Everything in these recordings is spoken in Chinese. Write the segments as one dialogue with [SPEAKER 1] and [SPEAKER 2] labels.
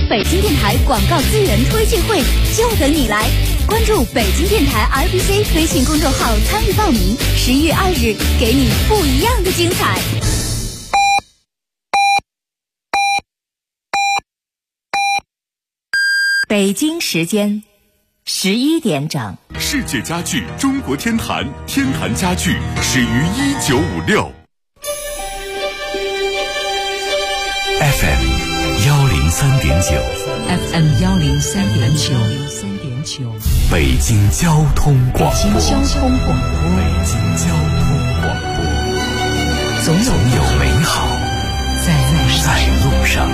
[SPEAKER 1] 北京电台广告资源推介会就等你来！关注北京电台 RBC 微信公众号参与报名，11月2日给你不一样的精彩。
[SPEAKER 2] 北京时间11点整。
[SPEAKER 3] 世界家具中国天坛，天坛家具始于1956。FM 103.9
[SPEAKER 2] FM 103.9
[SPEAKER 3] 北京交通广播。
[SPEAKER 2] 北京交通广播。总有美好在路上。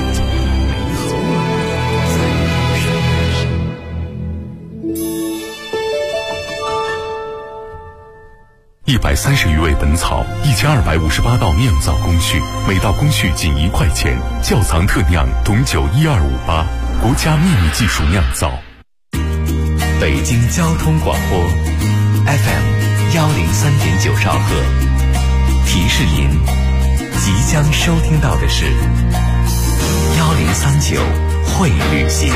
[SPEAKER 3] 130余味本草，1258道酿造工序，每道工序仅1块钱。窖藏特酿董酒12588，国家秘密技术酿造。
[SPEAKER 4] 北京交通广播 FM 103.9兆赫，提示您即将收听到的是1039会旅行。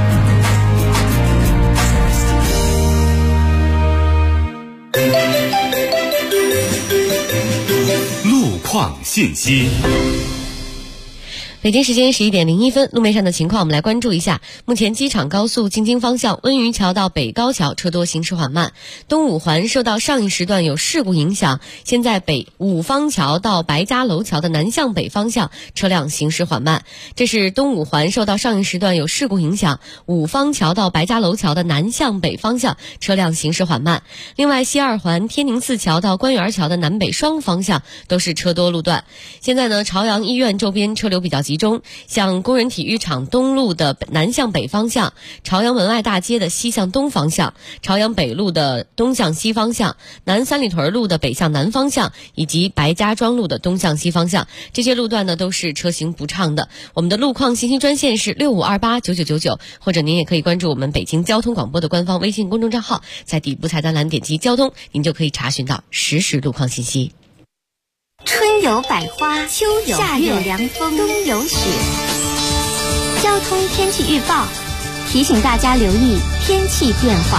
[SPEAKER 3] 路况信息。
[SPEAKER 5] 北京时间11点01分，路面上的情况我们来关注一下。目前机场高速进京方向温榆桥到北高桥车多，行驶缓慢。东五环受到上一时段有事故影响，现在北五方桥到白家楼桥的南向北方向车辆行驶缓慢。这是东五环受到上一时段有事故影响，五方桥到白家楼桥的南向北方向车辆行驶缓慢。另外，西二环天宁寺桥到官园桥的南北双方向都是车多路段。现在呢，朝阳医院周边车流比较集中，像工人体育场东路的南向北方向，朝阳门外大街的西向东方向，朝阳北路的东向西方向，南三里屯路的北向南方向，以及白家庄路的东向西方向，这些路段呢都是车行不畅的。我们的路况信息专线是65289999，或者您也可以关注我们北京交通广播的官方微信公众账号，在底部菜单栏点击交通，您就可以查询到实时路况信息。
[SPEAKER 1] 春有百花，秋有夏有凉风，冬有雪。交通天气预报提醒大家留意天气变化。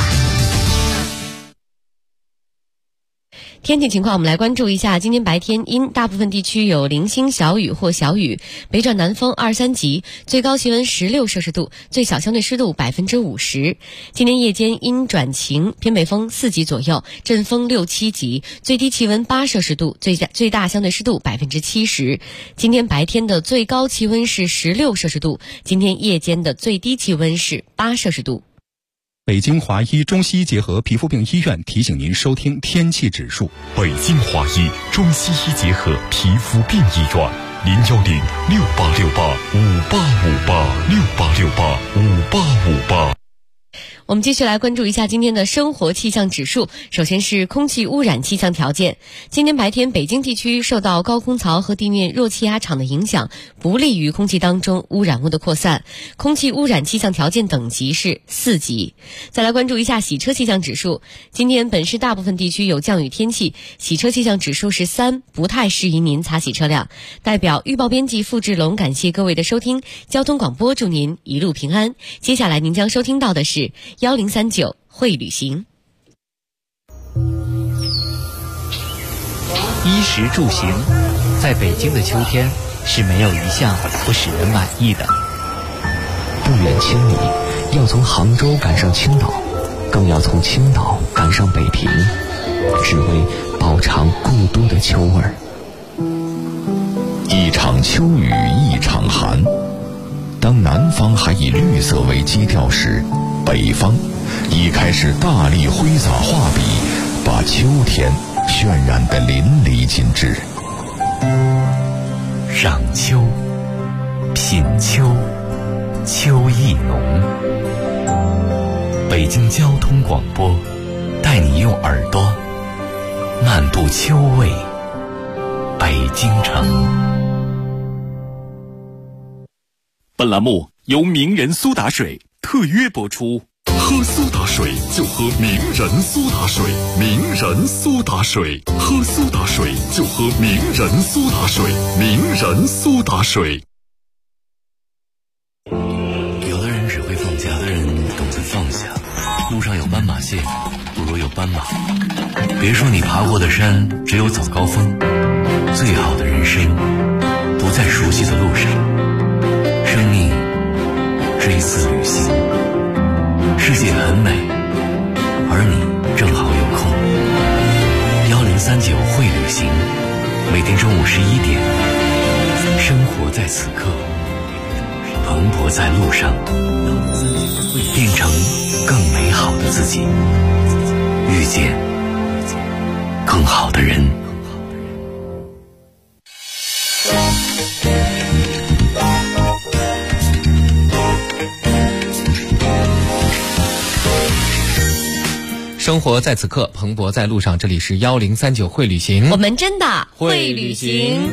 [SPEAKER 5] 天气情况我们来关注一下，今天白天阴，大部分地区有零星小雨或小雨，北转南风2、3级，最高气温16摄氏度，最小相对湿度50%。今天夜间阴转晴，偏北风4级左右，阵风6、7级，最低气温8摄氏度，最大相对湿度70%。今天白天的最高气温是16摄氏度，今天夜间的最低气温是8摄氏度。
[SPEAKER 6] 北京华医中西医结合皮肤病医院提醒您收听天气指数。
[SPEAKER 3] 北京华医中西医结合皮肤病医院，0106868585858，68685858。
[SPEAKER 5] 我们继续来关注一下今天的生活气象指数。首先是空气污染气象条件。今天白天北京地区受到高空槽和地面弱气压场的影响，不利于空气当中污染物的扩散，空气污染气象条件等级是4级。再来关注一下洗车气象指数。今天本市大部分地区有降雨天气，洗车气象指数是3，不太适宜您擦洗车辆。代表预报编辑付志龙感谢各位的收听，交通广播祝您一路平安。接下来您将收听到的是1039会旅行。
[SPEAKER 4] 衣食住行，在北京的秋天是没有一项不使人满意的。
[SPEAKER 7] 不远千里，要从杭州赶上青岛，更要从青岛赶上北平，只为饱尝故都的秋味儿。
[SPEAKER 8] 一场秋雨一场寒，当南方还以绿色为基调时，北方已开始大力挥洒画笔，把秋天渲染得淋漓尽致。
[SPEAKER 4] 赏秋，品秋，秋意浓。北京交通广播带你用耳朵漫步秋味北京城。
[SPEAKER 3] 本栏目由名人苏打水特约播出。喝苏打水就喝名人苏打水，名人苏打水，喝苏打水就喝名人苏打水，名人苏打水。
[SPEAKER 9] 懂夹的人懂得放下，路上有斑马线，不如有斑马。别说你爬过的山只有早高峰，最好的人生不在熟悉的路上。生命是一次旅行，世界很美，而你正好有空。1039会旅行，每天中午11点，生活在此刻，蓬勃在路上，变成更美好的自己，遇见更好的人。
[SPEAKER 10] 生活在此刻，蓬勃在路上。这里是1039会旅行，
[SPEAKER 5] 我们真的会旅行。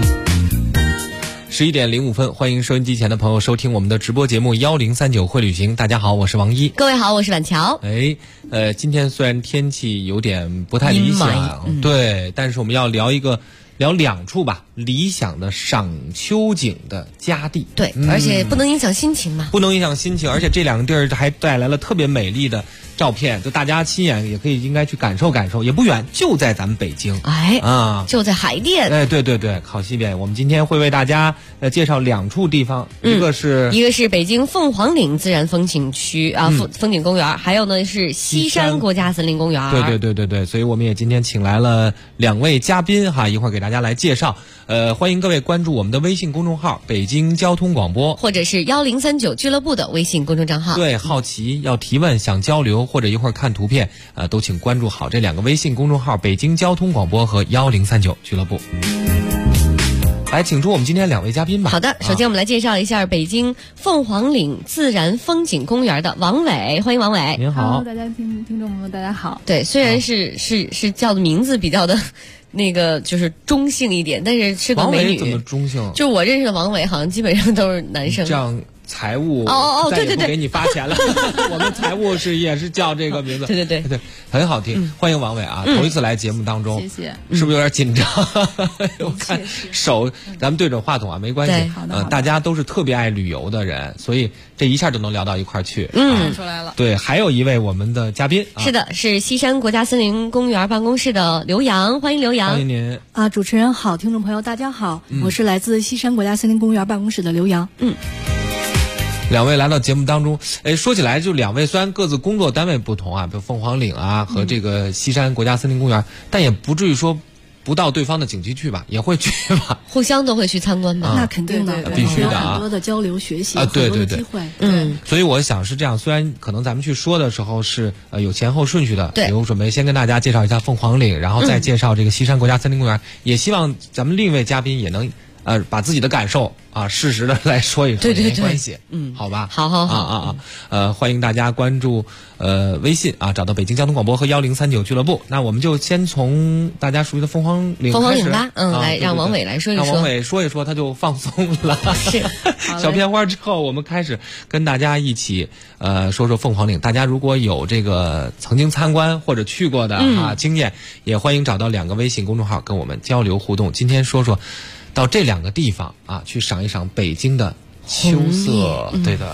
[SPEAKER 10] 11点05分，欢迎收音机前的朋友收听我们的直播节目1039会旅行。大家好，我是王一。
[SPEAKER 5] 各位好，我是婉乔。
[SPEAKER 10] 今天虽然天气有点不太理想，对，但是我们要聊两处吧，理想的赏秋景的佳地。
[SPEAKER 5] 对，而且不能影响心情嘛。
[SPEAKER 10] 不能影响心情，而且这两个地儿还带来了特别美丽的照片，就大家亲眼也可以应该去感受感受，也不远，就在咱们北京。
[SPEAKER 5] 就在海淀。
[SPEAKER 10] 对，靠西边。我们今天会为大家介绍两处地方，一个是
[SPEAKER 5] 北京凤凰岭自然风景区风景公园，还有呢是西山国家森林公园。
[SPEAKER 10] 对，所以我们也今天请来了两位嘉宾哈，一会儿给大家来介绍。欢迎各位关注我们的微信公众号北京交通广播，
[SPEAKER 5] 或者是1039俱乐部的微信公众账号。
[SPEAKER 10] 对，好奇要提问想交流或者一会儿看图片都请关注好这两个微信公众号北京交通广播和1039俱乐部。来，请出我们今天两位嘉宾吧。
[SPEAKER 5] 好的，首先我们来介绍一下北京凤凰岭自然风景公园的王伟，欢迎王伟。
[SPEAKER 10] 您好。
[SPEAKER 11] 大家听众朋友大家好。
[SPEAKER 5] 对，虽然是叫的名字比较的那个就是中性一点，但是个美女。
[SPEAKER 10] 王伟怎么中性？
[SPEAKER 5] 就我认识的王伟好像基本上都是男生。
[SPEAKER 10] 这样财务
[SPEAKER 5] 对，
[SPEAKER 10] 不给你发钱了。我们财务也是叫这个名字。
[SPEAKER 5] 对，
[SPEAKER 10] 很好听。欢迎王伟啊，头一次来节目当中，
[SPEAKER 11] 谢谢。
[SPEAKER 10] 是不是有点紧张？我看手，咱们对准话筒啊，没关系。
[SPEAKER 11] 好的。
[SPEAKER 10] 大家都是特别爱旅游的人，所以这一下就能聊到一块儿去。
[SPEAKER 11] 看出来了。
[SPEAKER 10] 对，还有一位我们的嘉宾，
[SPEAKER 5] 是的，是西山国家森林公园办公室的刘洋，欢迎刘洋。
[SPEAKER 10] 欢迎您
[SPEAKER 12] 啊，主持人好，听众朋友大家好，我是来自西山国家森林公园办公室的刘洋。
[SPEAKER 10] 两位来到节目当中，说起来就两位虽然各自工作单位不同啊，比如凤凰岭啊和这个西山国家森林公园，但也不至于说不到对方的景区去吧，也会去吧，
[SPEAKER 5] 互相都会去参观吧。
[SPEAKER 12] 那肯定的，
[SPEAKER 10] 必须的
[SPEAKER 12] 有很多的交流学习
[SPEAKER 10] 对，
[SPEAKER 12] 机会。
[SPEAKER 10] 所以我想是这样，虽然可能咱们去说的时候是有前后顺序的，比如准备先跟大家介绍一下凤凰岭，然后再介绍这个西山国家森林公园，也希望咱们另一位嘉宾也能把自己的感受适时的来说一说，
[SPEAKER 5] 对，
[SPEAKER 10] 没关系，好吧，
[SPEAKER 5] 好
[SPEAKER 10] 欢迎大家关注微信找到北京交通广播和1039俱乐部。那我们就先从大家熟悉的凤凰岭开始
[SPEAKER 5] 吧，来让王伟来说一说，
[SPEAKER 10] 让王伟说一说，他就放松了。
[SPEAKER 5] 是
[SPEAKER 10] 小片花之后，我们开始跟大家一起说说凤凰岭。大家如果有这个曾经参观或者去过的经验，也欢迎找到两个微信公众号跟我们交流互动。今天说说到这两个地方去赏一赏北京的秋色。对的。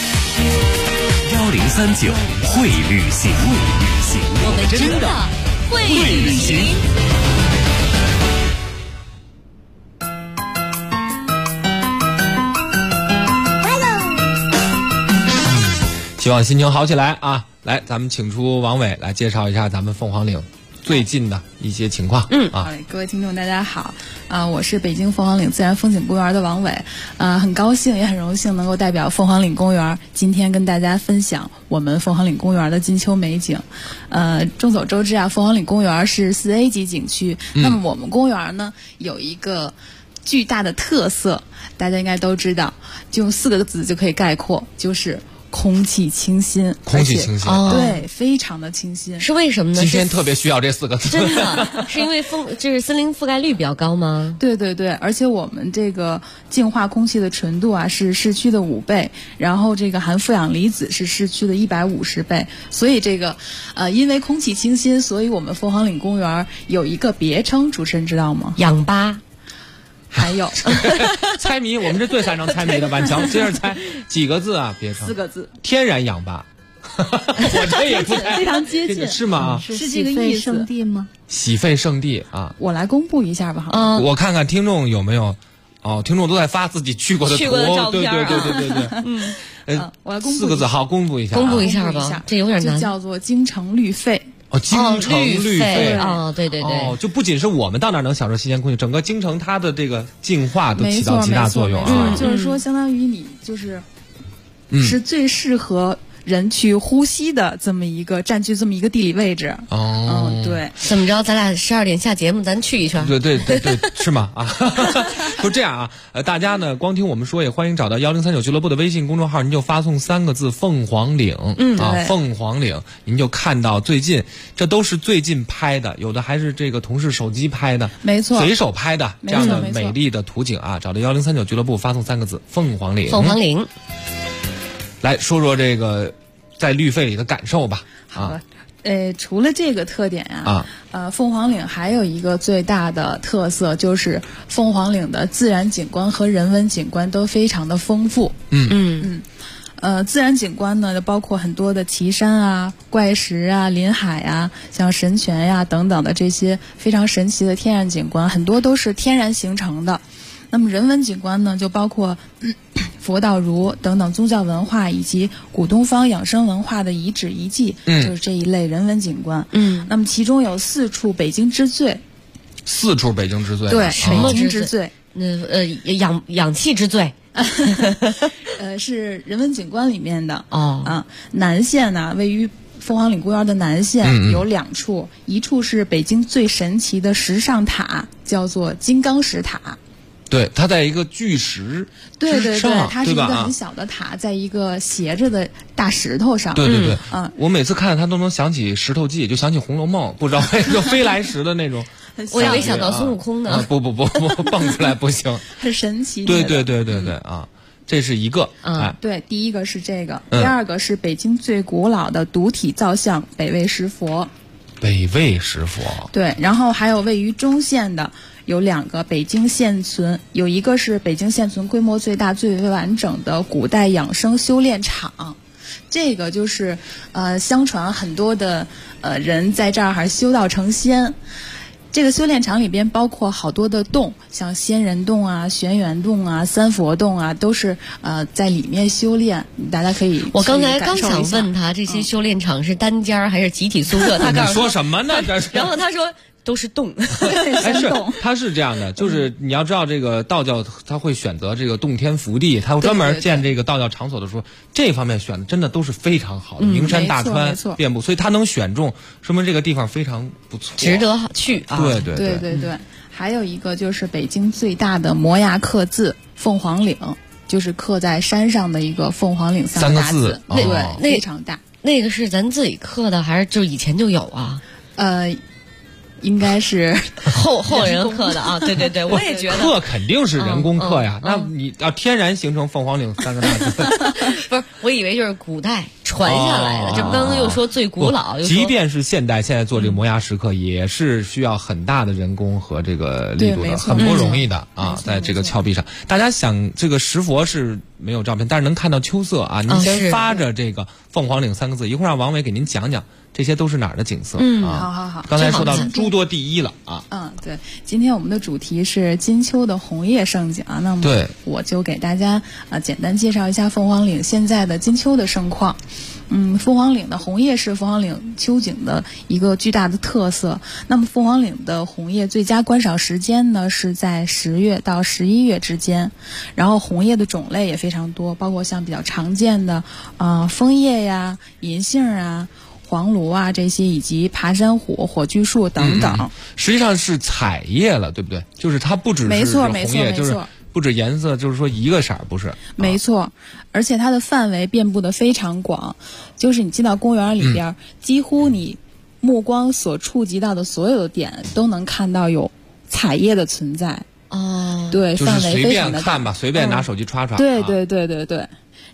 [SPEAKER 4] 1039会旅行，
[SPEAKER 5] 我们真的会旅行。
[SPEAKER 10] 希望心情好起来啊！来，咱们请出王伟来介绍一下咱们凤凰岭最近的一些情况。
[SPEAKER 11] 好嘞，各位听众大家好，我是北京凤凰岭自然风景公园的王伟，很高兴也很荣幸能够代表凤凰岭公园今天跟大家分享我们凤凰岭公园的金秋美景。众所周知凤凰岭公园是4A 级景区，那么我们公园呢有一个巨大的特色，大家应该都知道，就用4个字就可以概括，就是空气清新。
[SPEAKER 10] 空气清新，
[SPEAKER 11] 对，非常的清新。
[SPEAKER 5] 是为什么呢？
[SPEAKER 10] 今天特别需要这4个字。
[SPEAKER 5] 真的是因为就是森林覆盖率比较高吗？
[SPEAKER 11] 对，而且我们这个净化空气的纯度是市区的5倍，然后这个含负氧离子是市区的150倍，所以这个因为空气清新，所以我们凤凰岭公园有一个别称，主持人知道吗？
[SPEAKER 5] 氧吧。
[SPEAKER 11] 还有
[SPEAKER 10] 猜谜，我们这最擅长猜谜的万强，接着猜几个字啊？别
[SPEAKER 11] 4个字，
[SPEAKER 10] 天然氧吧。我这也不太
[SPEAKER 11] 非常接近，
[SPEAKER 10] 是吗？
[SPEAKER 11] 是这个意思。
[SPEAKER 12] 圣地吗？
[SPEAKER 10] 洗肺圣地啊！
[SPEAKER 11] 我来公布一下吧，好吗？
[SPEAKER 10] 我看看听众有没有。哦，听众都在发自己去过的图，对对对对对对。
[SPEAKER 11] 我来公布
[SPEAKER 10] 4个字，好，公布一下，
[SPEAKER 5] 公布一下吧，这有点难。
[SPEAKER 11] 就叫做京城绿肺。
[SPEAKER 10] 哦，京城绿肺
[SPEAKER 5] 哦，对对对。
[SPEAKER 10] 哦，就不仅是我们到那儿能享受新鲜空气，整个京城它的这个净化都起到极大作用啊。
[SPEAKER 11] 就是说，相当于你就是是最适合人去呼吸的这么一个占据这么一个地理位置。
[SPEAKER 10] 哦，
[SPEAKER 11] 对。
[SPEAKER 5] 怎么着？咱俩12点下节目，咱去一圈。
[SPEAKER 10] 对对对对，是吗？啊，就这样啊。大家呢，光听我们说，也欢迎找到1039俱乐部的微信公众号，您就发送3个字“凤凰岭”。凤凰岭，您就看到最近，这都是最近拍的，有的还是这个同事手机拍的，
[SPEAKER 11] 没错，
[SPEAKER 10] 随手拍的这样的美丽的图景啊。找到1039俱乐部，发送3个字“凤凰岭”。
[SPEAKER 5] 凤凰岭。
[SPEAKER 10] 来说说这个在绿肺里的感受吧。
[SPEAKER 11] 好的，除了这个特点凤凰岭还有一个最大的特色，就是凤凰岭的自然景观和人文景观都非常的丰富。自然景观呢，就包括很多的奇山啊、怪石啊、林海啊、像神泉呀等等的这些非常神奇的天然景观，很多都是天然形成的。那么人文景观呢，就包括佛道儒等等宗教文化以及古东方养生文化的遗址遗迹，就是这一类人文景观。那么其中有4处北京之最。
[SPEAKER 10] 4处北京之最？
[SPEAKER 11] 对，北京
[SPEAKER 5] 之
[SPEAKER 11] 最。
[SPEAKER 5] 氧气之最。
[SPEAKER 11] 是人文景观里面的。南线呢，位于凤凰岭公园的南线有2处，一处是北京最神奇的石上塔，叫做金刚石塔。
[SPEAKER 10] 对，它在一个巨石
[SPEAKER 11] 之上，它是一个很小的塔，在一个斜着的大石头上。
[SPEAKER 10] 对对对，我每次看它都能想起石头记，就想起《红楼梦》，不知道为什么飞来石的那种。
[SPEAKER 5] 我以为想到孙悟空呢。
[SPEAKER 10] 不，蹦出来不行。
[SPEAKER 11] 很神奇。
[SPEAKER 10] 对啊，这是一个。
[SPEAKER 11] 对，第一个是这个，第二个是北京最古老的独体造像北魏石佛。
[SPEAKER 10] 北魏石佛。
[SPEAKER 11] 对，然后还有位于中线的。有2个北京现存，有一个是北京现存规模最大、最为完整的古代养生修炼场，这个就是相传很多的人在这儿还修道成仙。这个修炼场里边包括好多的洞，像仙人洞啊、玄元洞啊、三佛洞啊，都是在里面修炼。大家可以
[SPEAKER 5] 我刚才刚想问他，这些修炼场是单间还是集体宿舍？他告诉我
[SPEAKER 10] 你说什么呢？这是。
[SPEAKER 5] 然后他说。都是洞，
[SPEAKER 10] 它是这样的，就是你要知道，这个道教他会选择这个洞天福地，他会专门建这个道教场所的时候，这方面选的真的都是非常好的，名山大川遍布，所以他能选中，说明这个地方非常不错，
[SPEAKER 5] 值得去啊！
[SPEAKER 11] 对，还有一个就是北京最大的摩崖刻字凤凰岭，就是刻在山上的一个凤凰岭
[SPEAKER 10] 3个字，
[SPEAKER 11] 对，非常大。
[SPEAKER 5] 那个是咱自己刻的，还是就以前就有啊？
[SPEAKER 11] 应该是
[SPEAKER 5] 后人刻的啊，对，我也觉得
[SPEAKER 10] 刻肯定是人工刻呀。那你要天然形成凤凰岭3个大字，
[SPEAKER 5] 不是？我以为就是古代传下来的。这不刚刚又说最古老，
[SPEAKER 10] 即便是现代，现在做这个摩崖石刻也是需要很大的人工和这个力度的，很不容易的啊。在这个峭壁上，大家想这个石佛是没有照片，但是能看到秋色啊。您先发着这个凤凰岭3个字，一会儿让王伟给您讲讲。这些都是哪儿的景色？
[SPEAKER 11] 好。
[SPEAKER 10] 刚才说到诸多第一了啊。
[SPEAKER 11] 对，今天我们的主题是金秋的红叶盛景啊。那么我就给大家简单介绍一下凤凰岭现在的金秋的盛况。凤凰岭的红叶是凤凰岭秋景的一个巨大的特色。那么凤凰岭的红叶最佳观赏时间呢是在10月到11月之间，然后红叶的种类也非常多，包括像比较常见的枫叶呀、银杏啊、黄芦啊这些，以及爬山虎、火炬树等等。
[SPEAKER 10] 实际上是彩叶了，对不对？就是它不只是红叶，就是不止颜色，就是说一个色儿，不是？
[SPEAKER 11] 没错，而且它的范围遍布的非常广，就是你进到公园里边，几乎你目光所触及到的所有的点都能看到有彩叶的存在。对，
[SPEAKER 10] 就是
[SPEAKER 11] 范围非常的大。
[SPEAKER 10] 随便看吧，随便拿手机刷刷。
[SPEAKER 11] 对。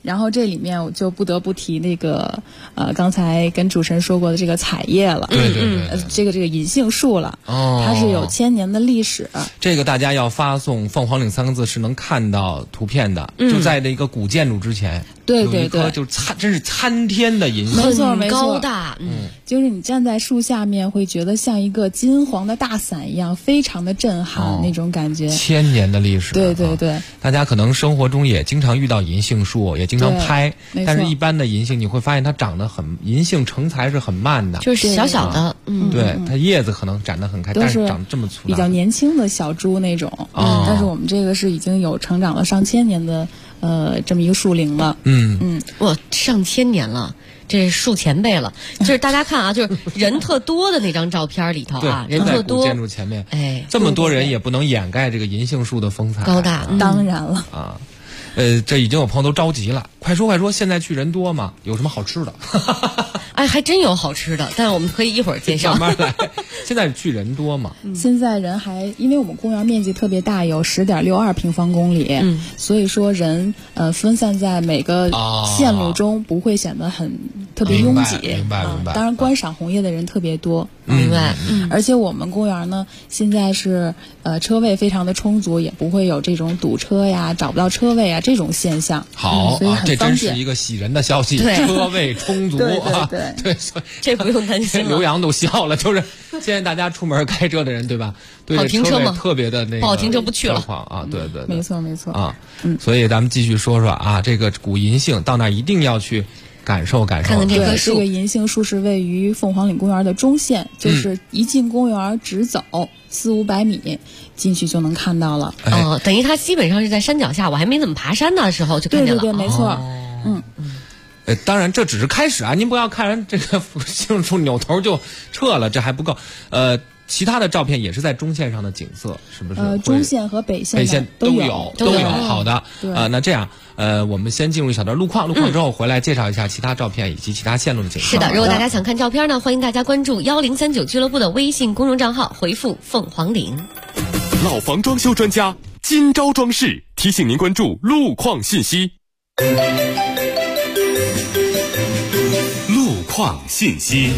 [SPEAKER 11] 然后这里面我就不得不提那个刚才跟主持人说过的这个彩叶了，这个银杏树了，它是有1000年的历史。
[SPEAKER 10] 这个大家要发送凤凰岭3个字是能看到图片的，就在这个古建筑之前，
[SPEAKER 11] 对，
[SPEAKER 10] 有一棵就是真是参天的银杏，
[SPEAKER 11] 没错
[SPEAKER 5] 很高大，
[SPEAKER 11] 就是你站在树下面会觉得像一个金黄的大伞一样，非常的震撼那种感觉。
[SPEAKER 10] 1000年的历史，
[SPEAKER 11] 对，
[SPEAKER 10] 大家可能生活中也经常遇到银杏树，也经常拍，但是一般的银杏你会发现它长得银杏成材是很慢的，
[SPEAKER 5] 就是小小的，
[SPEAKER 10] 对，它叶子可能展得很开，但是长得这么粗大，
[SPEAKER 11] 比较年轻的小株那种，但是我们这个是已经有成长了上千年的这么一个树龄了，
[SPEAKER 5] 哇，上千年了。这树前辈了，就是大家看啊，就是人特多的那张照片里头啊，人特多，
[SPEAKER 10] 建筑前面，这么多人也不能掩盖这个银杏树的风采，
[SPEAKER 5] 高大，
[SPEAKER 11] 当然了
[SPEAKER 10] 啊。这已经有朋友都着急了，快说，现在去人多吗？有什么好吃的？
[SPEAKER 5] 哎，还真有好吃的，但是我们可以一会儿介绍。
[SPEAKER 10] 慢慢来。现在去人多吗？
[SPEAKER 11] 现在人因为我们公园面积特别大，有10.62平方公里，所以说人分散在每个线路中，不会显得很特别拥挤。
[SPEAKER 10] 明白。
[SPEAKER 11] 当然，观赏红叶的人特别多。
[SPEAKER 5] 明白。
[SPEAKER 11] 而且我们公园呢，现在是车位非常的充足，也不会有这种堵车呀、找不到车位啊这种现象。
[SPEAKER 10] 好，
[SPEAKER 11] 所以很
[SPEAKER 10] 这
[SPEAKER 11] 方便。
[SPEAKER 10] 真是一个喜人的消息，车位充足啊。对，
[SPEAKER 5] 这不用担心了。
[SPEAKER 10] 刘洋都笑了，就是现在大家出门开车的人，对吧？对，
[SPEAKER 5] 好停车吗？
[SPEAKER 10] 特别的那个
[SPEAKER 5] 不好停车不去了
[SPEAKER 10] 啊！对，
[SPEAKER 11] 没错
[SPEAKER 10] 啊。所以咱们继续说啊，这个古银杏到那儿一定要去感受。
[SPEAKER 5] 看看这棵树。
[SPEAKER 11] 这个银杏树是位于凤凰岭公园的中线，就是一进公园直走400-500米进去就能看到了。
[SPEAKER 5] 等于它基本上是在山脚下，我还没怎么爬山的时候就看见了。
[SPEAKER 11] 对，没错。
[SPEAKER 10] 当然这只是开始啊，您不要看人这个杏树扭头就撤了，这还不够。其他的照片也是在中线上的景色，是不是？
[SPEAKER 11] 中线和北线
[SPEAKER 10] 都有。好的，那这样，我们先进入一小段路况之后回来介绍一下其他照片以及其他线路的景色。
[SPEAKER 5] 是的，如果大家想看照片呢，欢迎大家关注1039俱乐部的微信公众账号，回复凤凰岭。
[SPEAKER 3] 老房装修专家金招装饰提醒您关注路况信息。路况信息。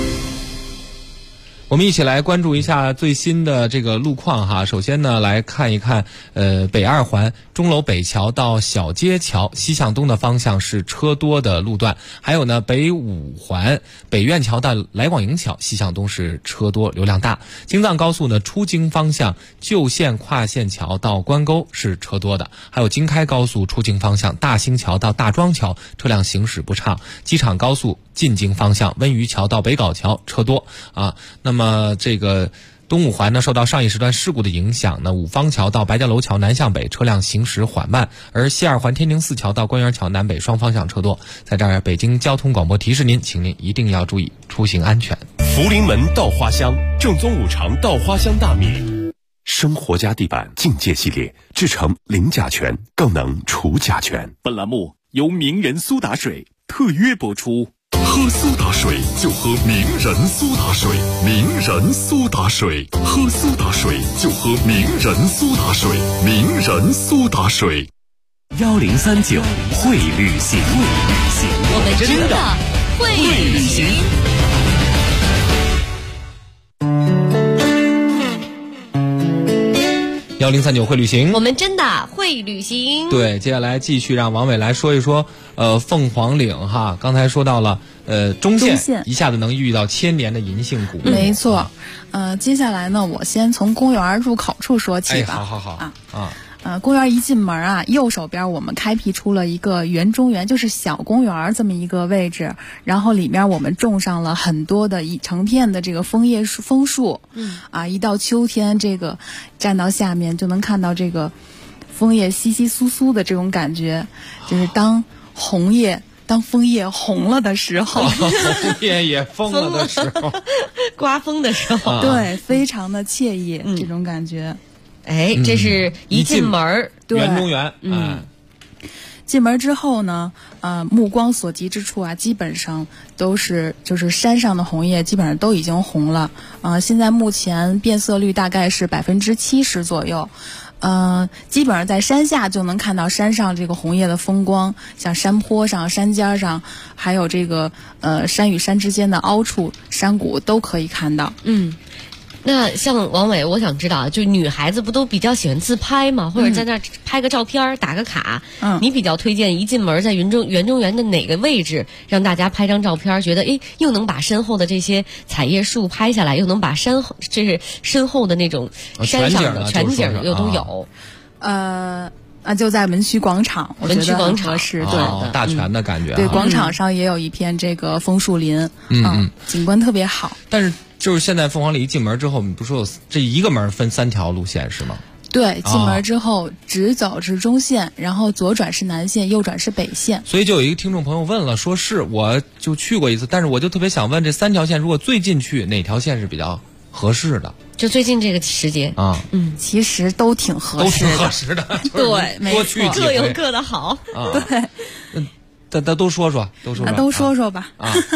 [SPEAKER 10] 我们一起来关注一下最新的这个路况哈。首先呢，来看一看北2环钟楼北桥到小街桥西向东的方向是车多的路段，还有呢北5环北苑桥到来广营桥西向东是车多流量大。京藏高速呢出京方向旧县跨线桥到关沟是车多的，还有京开高速出京方向大兴桥到大庄桥车辆行驶不畅。机场高速进京方向温榆桥到北碏桥车多啊。那么这个东5环呢，受到上一时段事故的影响呢，五方桥到白家楼桥南向北车辆行驶缓慢，而西2环天宁寺桥到官园桥南北双方向车多。在这儿，北京交通广播提示您，请您一定要注意出行安全。
[SPEAKER 3] 福临门稻花香正宗五常稻花香大米，生活家地板境界系列制成零甲醛，更能除甲醛。本栏目由名人苏打水特约播出。喝苏打水就喝名人苏打水，名人苏打水，喝苏打水就喝名人苏打水，名人苏打水。
[SPEAKER 2] 1039会旅行，
[SPEAKER 5] 我们真的会旅行。
[SPEAKER 10] 1039会旅行，
[SPEAKER 5] 我们真的会旅行。
[SPEAKER 10] 对，接下来继续让王伟来说一说凤凰岭哈。刚才说到了中线一下子能遇到1000年的银杏谷。
[SPEAKER 11] 没错。接下来呢，我先从公园入口处说起吧。
[SPEAKER 10] 好
[SPEAKER 11] 公园一进门啊，右手边我们开辟出了一个园中园，就是小公园这么一个位置，然后里面我们种上了很多的一成片的这个枫树。一到秋天，这个站到下面就能看到这个枫叶稀稀疏疏的这种感觉，就是当枫叶红了的时候，
[SPEAKER 10] 枫叶也疯了的时候，
[SPEAKER 5] 刮风的时候，
[SPEAKER 11] 对，非常的惬意，这种感觉。
[SPEAKER 5] 这是一进门
[SPEAKER 10] 园中园。
[SPEAKER 11] 进门之后呢，目光所及之处啊，基本上都是就是山上的红叶基本上都已经红了。现在目前变色率大概是70%左右。 基本上在山下就能看到山上这个红叶的风光，像山坡上、山尖上，还有这个山与山之间的凹处、山谷都可以看到。
[SPEAKER 5] 那像王伟，我想知道，就女孩子不都比较喜欢自拍吗？或者在那儿拍个照片、打个卡？你比较推荐一进门在园中园的哪个位置让大家拍张照片，觉得又能把身后的这些彩叶树拍下来，又能把这是身后的那种山上的全景又都有。
[SPEAKER 11] 就在文区广场，我觉得很合适。对，
[SPEAKER 10] 大全的感觉。
[SPEAKER 11] 对，广场上也有一片这个枫树林，景观特别好。
[SPEAKER 10] 但是就是现在凤凰里一进门之后，你不说有这一个门分3条路线是吗？
[SPEAKER 11] 对，进门之后直走是中线，然后左转是南线，右转是北线。
[SPEAKER 10] 所以就有一个听众朋友问了，说是我就去过一次，但是我就特别想问，这3条线如果最近去哪条线是比较合适的？就
[SPEAKER 5] 最近这个时节
[SPEAKER 11] 其实都挺合适的，
[SPEAKER 10] 都挺合适的。
[SPEAKER 11] 对，没错，
[SPEAKER 5] 各有各的好。
[SPEAKER 11] 对，
[SPEAKER 10] 都说说
[SPEAKER 11] 吧。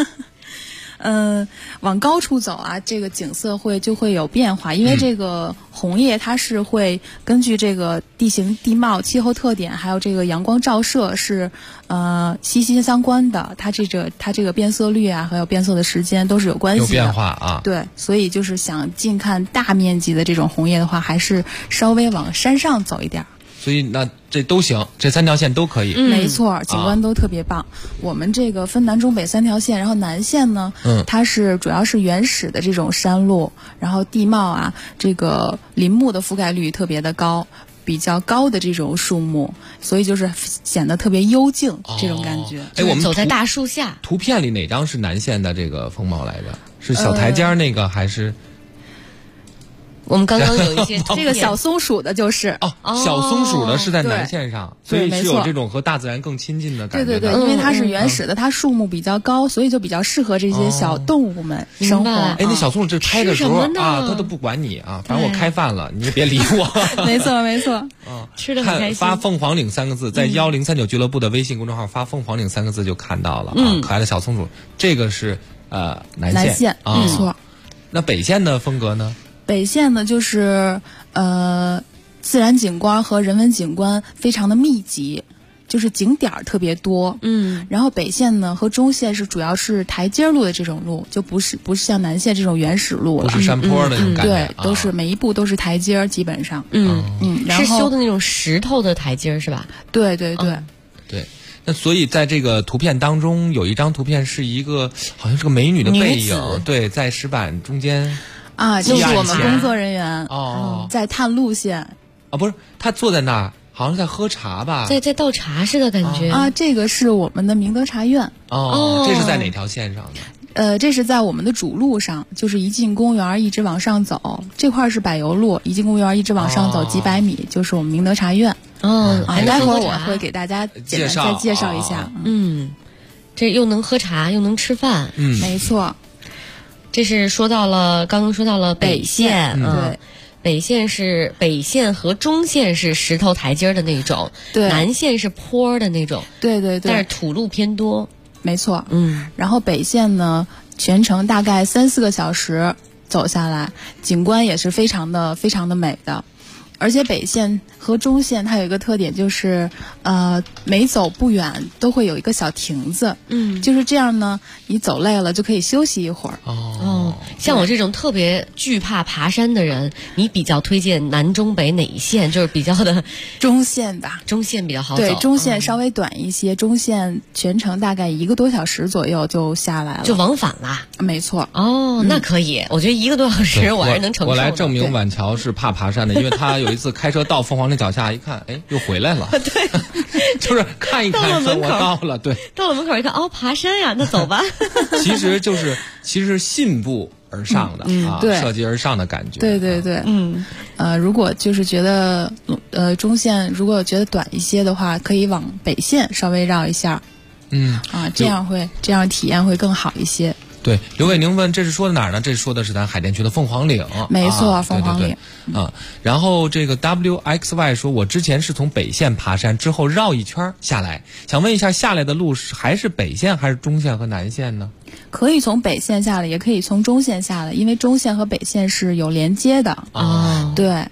[SPEAKER 11] 往高处走啊，这个景色就会有变化，因为这个红叶它是会根据这个地形地貌、气候特点，还有这个阳光照射是息息相关的。它这个变色率啊，还有变色的时间都是有关系的，
[SPEAKER 10] 有变化啊。
[SPEAKER 11] 对，所以就是想近看大面积的这种红叶的话，还是稍微往山上走一点。
[SPEAKER 10] 所以那这都行，这3条线都可以。
[SPEAKER 11] 没错，景观都特别棒。我们这个分南中北3条线，然后南线呢，它是主要是原始的这种山路，然后地貌啊，这个林木的覆盖率特别的高，比较高的这种树木，所以就是显得特别幽静这种感觉。
[SPEAKER 10] 我们
[SPEAKER 5] 走在大树下。
[SPEAKER 10] 图片里哪张是南线的这个风貌来着？是小台阶那个还是？
[SPEAKER 5] 我们刚刚有一些
[SPEAKER 11] 这个小松鼠的就是
[SPEAKER 10] 小松鼠的是在南线上，所以是有这种和大自然更亲近的感觉。
[SPEAKER 11] 对，因为它是原始的，它树木比较高，所以就比较适合这些小动物们生活。
[SPEAKER 10] 那小松鼠这开的时候啊，它都不管你啊，反正我开饭了，你也别理我。
[SPEAKER 11] 没错，
[SPEAKER 5] 吃的很开心。
[SPEAKER 10] 发凤凰岭3个字，在1039俱乐部的微信公众号发凤凰岭3个字就看到了可爱的小松鼠。这个是南线，
[SPEAKER 11] 没错。
[SPEAKER 10] 那北线的风格呢？
[SPEAKER 11] 北线呢，就是自然景观和人文景观非常的密集，就是景点特别多。然后北线呢和中线是主要是台阶路的这种路，就不是像南线这种原始路了，
[SPEAKER 10] 不是山坡的那种感觉。
[SPEAKER 11] 对，都是每一步都是台阶，基本上。然后
[SPEAKER 5] 是修的那种石头的台阶是吧？
[SPEAKER 11] 对。
[SPEAKER 10] 那所以在这个图片当中，有一张图片是一个好像是个美女的背影，对，在石板中间。
[SPEAKER 11] 就是我们工作人员在探路线
[SPEAKER 10] 不是，他坐在那儿，好像在喝茶吧，
[SPEAKER 5] 在倒茶似的感觉
[SPEAKER 11] 这个是我们的明德茶院
[SPEAKER 10] 这是在哪条线上的？
[SPEAKER 11] 这是在我们的主路上，就是一进公园一直往上走，这块是柏油路，一进公园一直往上走几百米，就是我们明德茶院。待会儿我会给大家简单再介绍一下。
[SPEAKER 5] 这又能喝茶又能吃饭。
[SPEAKER 11] 没错。
[SPEAKER 5] 这是刚刚说到了北线，
[SPEAKER 11] 对，
[SPEAKER 5] 北线和中线是石头台阶的那种，
[SPEAKER 11] 对，
[SPEAKER 5] 南线是坡的那种，
[SPEAKER 11] 对，
[SPEAKER 5] 但是土路偏多，
[SPEAKER 11] 没错，然后北线呢，全程大概3-4个小时走下来，景观也是非常的美的。而且北线和中线它有一个特点，就是每走不远都会有一个小亭子，就是这样呢，你走累了就可以休息一会儿。
[SPEAKER 5] 像我这种特别惧怕爬山的人，你比较推荐南中北哪一线？就是比较的
[SPEAKER 11] 中线吧，
[SPEAKER 5] 中线比较好走。
[SPEAKER 11] 对，中线稍微短一些，中线全程大概1个多小时左右就下来了，
[SPEAKER 5] 就往返啦。
[SPEAKER 11] 没错。
[SPEAKER 5] 那可以，我觉得1个多小时我还是能承受的。
[SPEAKER 10] 我来证明晚桥是怕爬山的，因为他有一次开车到凤凰岭脚下一看，又回来了。
[SPEAKER 5] 对，
[SPEAKER 10] 就是看一看，我到了，对，
[SPEAKER 5] 到了门口一看，爬山呀，那走吧。
[SPEAKER 10] 其实信步而上的涉级而上的感觉。
[SPEAKER 11] 对，如果就是觉得中线如果觉得短一些的话，可以往北线稍微绕一下。这样体验会更好一些。
[SPEAKER 10] 对，刘伟宁问这是说的哪儿呢？这是说的是咱海淀区的凤凰岭。
[SPEAKER 11] 没错，凤凰岭。
[SPEAKER 10] 然后这个 WXY 说，我之前是从北线爬山之后绕一圈下来，想问一下下来的路还是北线还是中线和南线呢？
[SPEAKER 11] 可以从北线下来，也可以从中线下来，因为中线和北线是有连接的。
[SPEAKER 10] 对，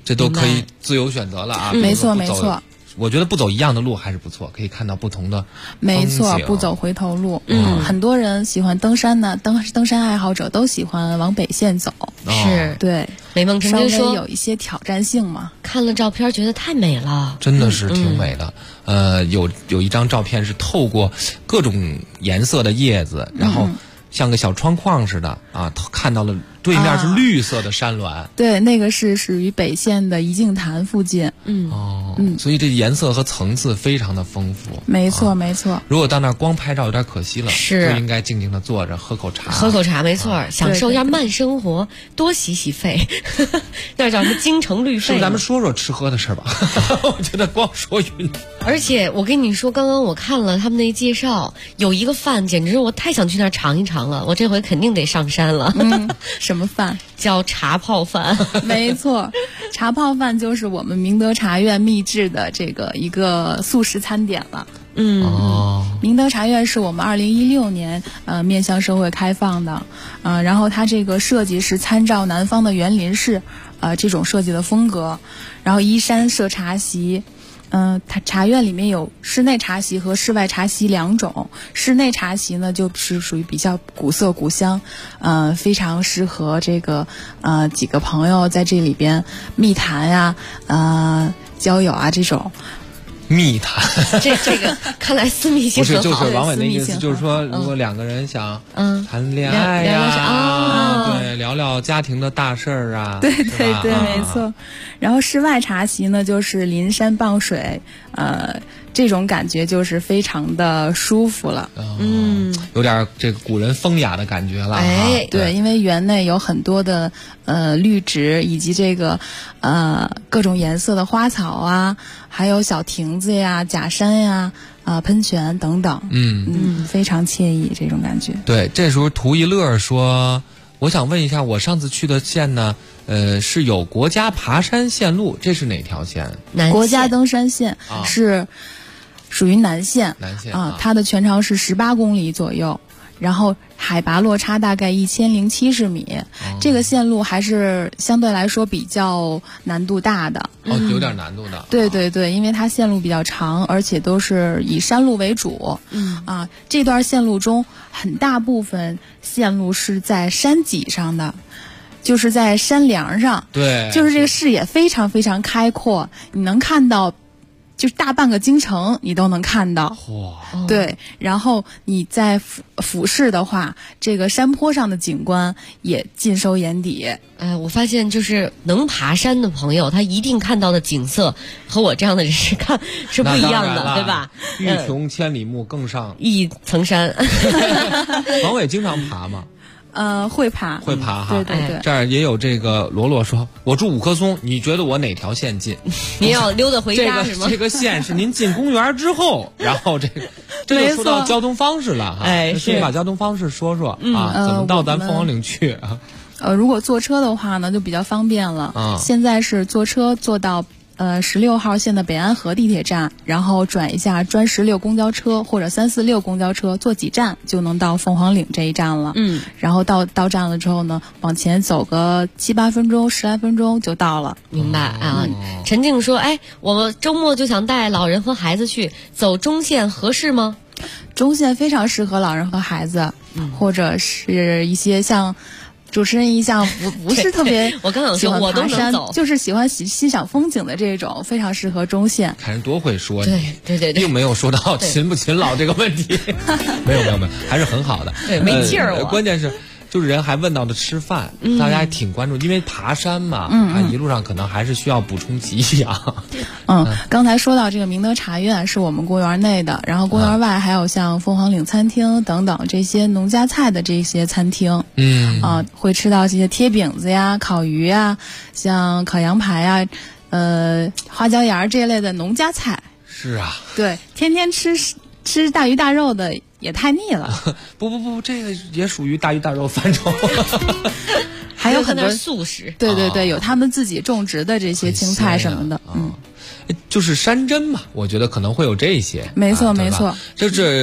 [SPEAKER 10] 这都可以自由选择了啊。
[SPEAKER 11] 没错没错。
[SPEAKER 10] 我觉得不走一样的路还是不错，可以看到不同的
[SPEAKER 11] 没错，不走回头路。很多人喜欢登山呢，登山爱好者都喜欢往北线走。
[SPEAKER 5] 是，
[SPEAKER 11] 对。
[SPEAKER 5] 美梦曾经说
[SPEAKER 11] 有一些挑战性嘛。
[SPEAKER 5] 看了照片觉得太美了，
[SPEAKER 10] 真的是挺美的。有一张照片是透过各种颜色的叶子，然后像个小窗框似的啊，看到了对面是绿色的山峦。
[SPEAKER 11] 对，那个是属于北线的一径潭附近。
[SPEAKER 10] 所以这颜色和层次非常的丰富。
[SPEAKER 11] 没错没错。
[SPEAKER 10] 如果到那儿光拍照有点可惜了，
[SPEAKER 5] 是，
[SPEAKER 10] 就应该静静的坐着喝口茶。
[SPEAKER 5] 喝口茶没错，享受一下慢生活，多洗洗肺。那叫什么京城绿肺？
[SPEAKER 10] 是不是咱们说说吃喝的事吧？我觉得光说晕。
[SPEAKER 5] 而且我跟你说，刚刚我看了他们那介绍，有一个饭简直我太想去那儿尝一尝了，我这回肯定得上山了。
[SPEAKER 11] 什么饭？
[SPEAKER 5] 叫茶泡饭。
[SPEAKER 11] 没错，茶泡饭就是我们明德茶院秘制的这个一个素食餐点了。明德茶院是我们2016年面向社会开放的，然后它这个设计是参照南方的园林式这种设计的风格，然后依山设茶席。它茶院里面有室内茶席和室外茶席两种。室内茶席呢，就是属于比较古色古香，非常适合这个几个朋友在这里边密谈呀，交友啊这种。
[SPEAKER 10] 密谈，
[SPEAKER 5] 这个看来私密性很好。
[SPEAKER 10] 不是，就是王伟那意思，就是说，如果两个人想谈恋爱呀，对，聊聊家庭的大事儿啊，
[SPEAKER 11] 对对对，没错。然后室外茶席呢，就是临山傍水，这种感觉就是非常的舒服了。
[SPEAKER 10] 有点这个古人风雅的感觉了。
[SPEAKER 11] 哎，对，因为园内有很多的绿植以及这个各种颜色的花草啊，还有小亭子呀、假山呀、喷泉等等。非常惬意这种感觉。
[SPEAKER 10] 对，这时候图一乐说，我想问一下，我上次去的县呢，是有国家爬山线路，这是哪条线？
[SPEAKER 11] 国家登山线是属于南线。它的全长是18公里左右，然后海拔落差大概1070米。这个线路还是相对来说比较难度大的。
[SPEAKER 10] 有点难度的。
[SPEAKER 11] 对对对，因为它线路比较长，而且都是以山路为主。这段线路中很大部分线路是在山脊上的，就是在山梁上。
[SPEAKER 10] 对，
[SPEAKER 11] 就是这个视野非常非常开阔，你能看到就是大半个京城你都能看到。对，然后你在俯视的话，这个山坡上的景观也尽收眼底。
[SPEAKER 5] 我发现就是能爬山的朋友，他一定看到的景色和我这样的人是不一样的，对吧？
[SPEAKER 10] 欲穷千里目，更上
[SPEAKER 5] 一层山。
[SPEAKER 10] 王伟经常爬吗？
[SPEAKER 11] 会爬
[SPEAKER 10] 哈。
[SPEAKER 11] 对对对。
[SPEAKER 10] 这儿也有这个罗罗说，我住五棵松，你觉得我哪条线近？
[SPEAKER 5] 您要溜达回家是吗？
[SPEAKER 10] 这个线是您进公园之后，然后这就说到交通方式了哈。先把交通方式说说怎么到咱凤凰岭去啊？
[SPEAKER 11] 如果坐车的话呢，就比较方便了。现在是坐车坐到16号线的北安河地铁站，然后转一下专16公交车或者346公交车，坐几站就能到凤凰岭这一站了。然后到站了之后呢，往前走个7、8分钟、10来分钟就到了。
[SPEAKER 5] 明白啊？陈静说，我们周末就想带老人和孩子去，走中线合适吗？
[SPEAKER 11] 中线非常适合老人和孩子，或者是一些像主持人一向不是特别
[SPEAKER 5] 我刚想说我都能走，
[SPEAKER 11] 就是喜欢欣赏风景的这种，非常适合中线。
[SPEAKER 10] 看人多会说，
[SPEAKER 5] 对，
[SPEAKER 10] 并没有说到勤不勤劳这个问题。没有，还是很好的。
[SPEAKER 5] 对，没劲儿。
[SPEAKER 10] 关键是就是人还问到的吃饭，大家还挺关注，因为爬山嘛，一路上可能还是需要补充给养。
[SPEAKER 11] 刚才说到这个明德茶院是我们公园内的，然后公园外还有像凤凰岭餐厅等等这些农家菜的这些餐厅。会吃到这些贴饼子呀、烤鱼呀、像烤羊排呀、花椒盐这类的农家菜。
[SPEAKER 10] 是啊。
[SPEAKER 11] 对，天天吃大鱼大肉的也太腻了。
[SPEAKER 10] 不，这个也属于大鱼大肉范畴。
[SPEAKER 11] 还有很多
[SPEAKER 5] 素食。
[SPEAKER 11] 对对对，有他们自己种植的这些青菜什么的。
[SPEAKER 10] 就是山珍嘛，我觉得可能会有这些。
[SPEAKER 11] 没错没错。
[SPEAKER 10] 就是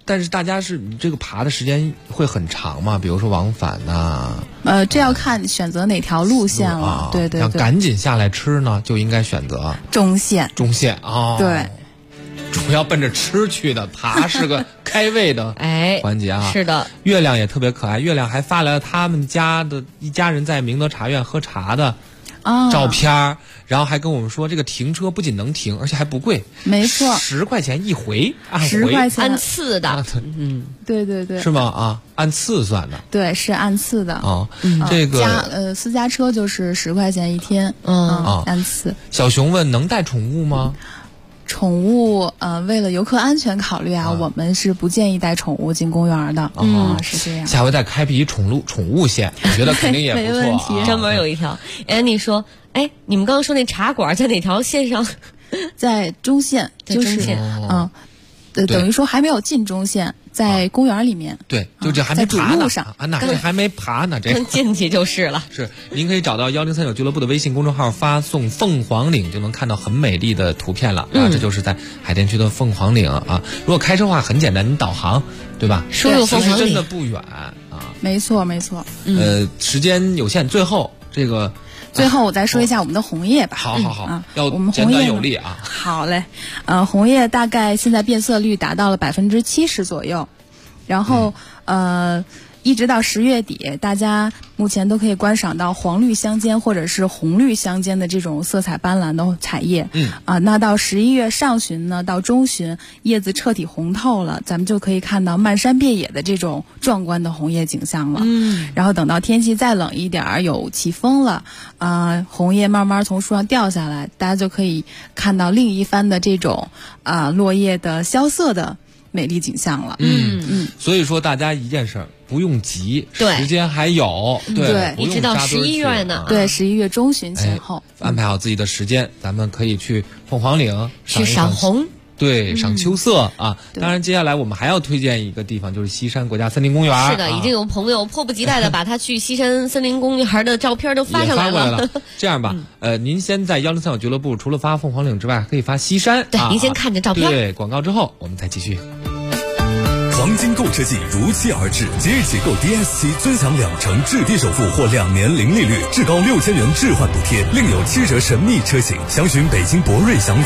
[SPEAKER 10] 但是大家是这个爬的时间会很长吗？比如说往返呐？
[SPEAKER 11] 这要看选择哪条路线了。对对对。
[SPEAKER 10] 想赶紧下来吃呢，就应该选择
[SPEAKER 11] 中线。
[SPEAKER 10] 中线啊。
[SPEAKER 11] 对。
[SPEAKER 10] 主要奔着吃去的，爬是个开胃的环节啊。
[SPEAKER 5] 是的。
[SPEAKER 10] 月亮也特别可爱，月亮还发来了他们家的一家人在明德茶院喝茶的照片，然后还跟我们说，这个停车不仅能停，而且还不贵。
[SPEAKER 11] 没错
[SPEAKER 10] ，10块钱一回
[SPEAKER 11] ，10块钱
[SPEAKER 5] 按次的。
[SPEAKER 11] 对对对。
[SPEAKER 10] 是吗？啊，按次算的。
[SPEAKER 11] 对，是按次的。
[SPEAKER 10] 这个
[SPEAKER 11] 私家车就是10块钱一天。按次。
[SPEAKER 10] 小熊问，能带宠物吗？
[SPEAKER 11] 宠物为了游客安全考虑我们是不建议带宠物进公园的。是这样。
[SPEAKER 10] 下回再开辟宠物线，我觉得肯定也不错。
[SPEAKER 11] 没问题，
[SPEAKER 5] 专门有一条。Annie 说，你们刚刚说那茶馆在哪条线上？
[SPEAKER 11] 在中线，就是等于说还没有进中线，在公园里面。
[SPEAKER 10] 对，就这还没爬呢，
[SPEAKER 11] 在主路上
[SPEAKER 10] 那这还没爬呢，这
[SPEAKER 5] 刚进去就是了。
[SPEAKER 10] 是，您可以找到1039俱乐部的微信公众号，发送凤凰岭就能看到很美丽的图片了。这就是在海淀区的凤凰岭啊。如果开车的话很简单，你导航对吧？
[SPEAKER 5] 输入凤凰岭，
[SPEAKER 10] 真的不远
[SPEAKER 11] 没错没错。
[SPEAKER 10] 时间有限，最后
[SPEAKER 11] 我再说一下我们的红叶吧。
[SPEAKER 10] 好，
[SPEAKER 11] 要
[SPEAKER 10] 我们简短有力啊。
[SPEAKER 11] 好嘞，红叶大概现在变色率达到了70%左右，然后一直到10月底，大家目前都可以观赏到黄绿相间或者是红绿相间的这种色彩斑斓的彩叶。那到11月上旬呢，到中旬，叶子彻底红透了，咱们就可以看到漫山遍野的这种壮观的红叶景象了。然后等到天气再冷一点，有起风了，红叶慢慢从树上掉下来，大家就可以看到另一番的这种落叶的萧瑟的美丽景象了。
[SPEAKER 10] 所以说大家一件事儿，不用急，
[SPEAKER 5] 对，
[SPEAKER 10] 时间还有，
[SPEAKER 11] 对，
[SPEAKER 5] 一直到11月呢。
[SPEAKER 11] 对，11月中旬前后，
[SPEAKER 10] 安排好自己的时间，咱们可以去凤凰岭
[SPEAKER 5] 去赏红。
[SPEAKER 10] 对，赏秋色啊！当然，接下来我们还要推荐一个地方，就是西山国家森林公园。
[SPEAKER 5] 是的，已经有朋友迫不及待的把他去西山森林公园的照片都发上来了。
[SPEAKER 10] 这样吧，您先在1039俱乐部，除了发凤凰岭之外，可以发西山。
[SPEAKER 5] 对，您先看着照片。
[SPEAKER 10] 对，广告之后我们再继续。
[SPEAKER 3] 黄金购车季如期而至，即日起购 DS7尊享2成至低首付或2年零利率，至高6000元置换补贴，另有7折神秘车型。详询北京博瑞翔宇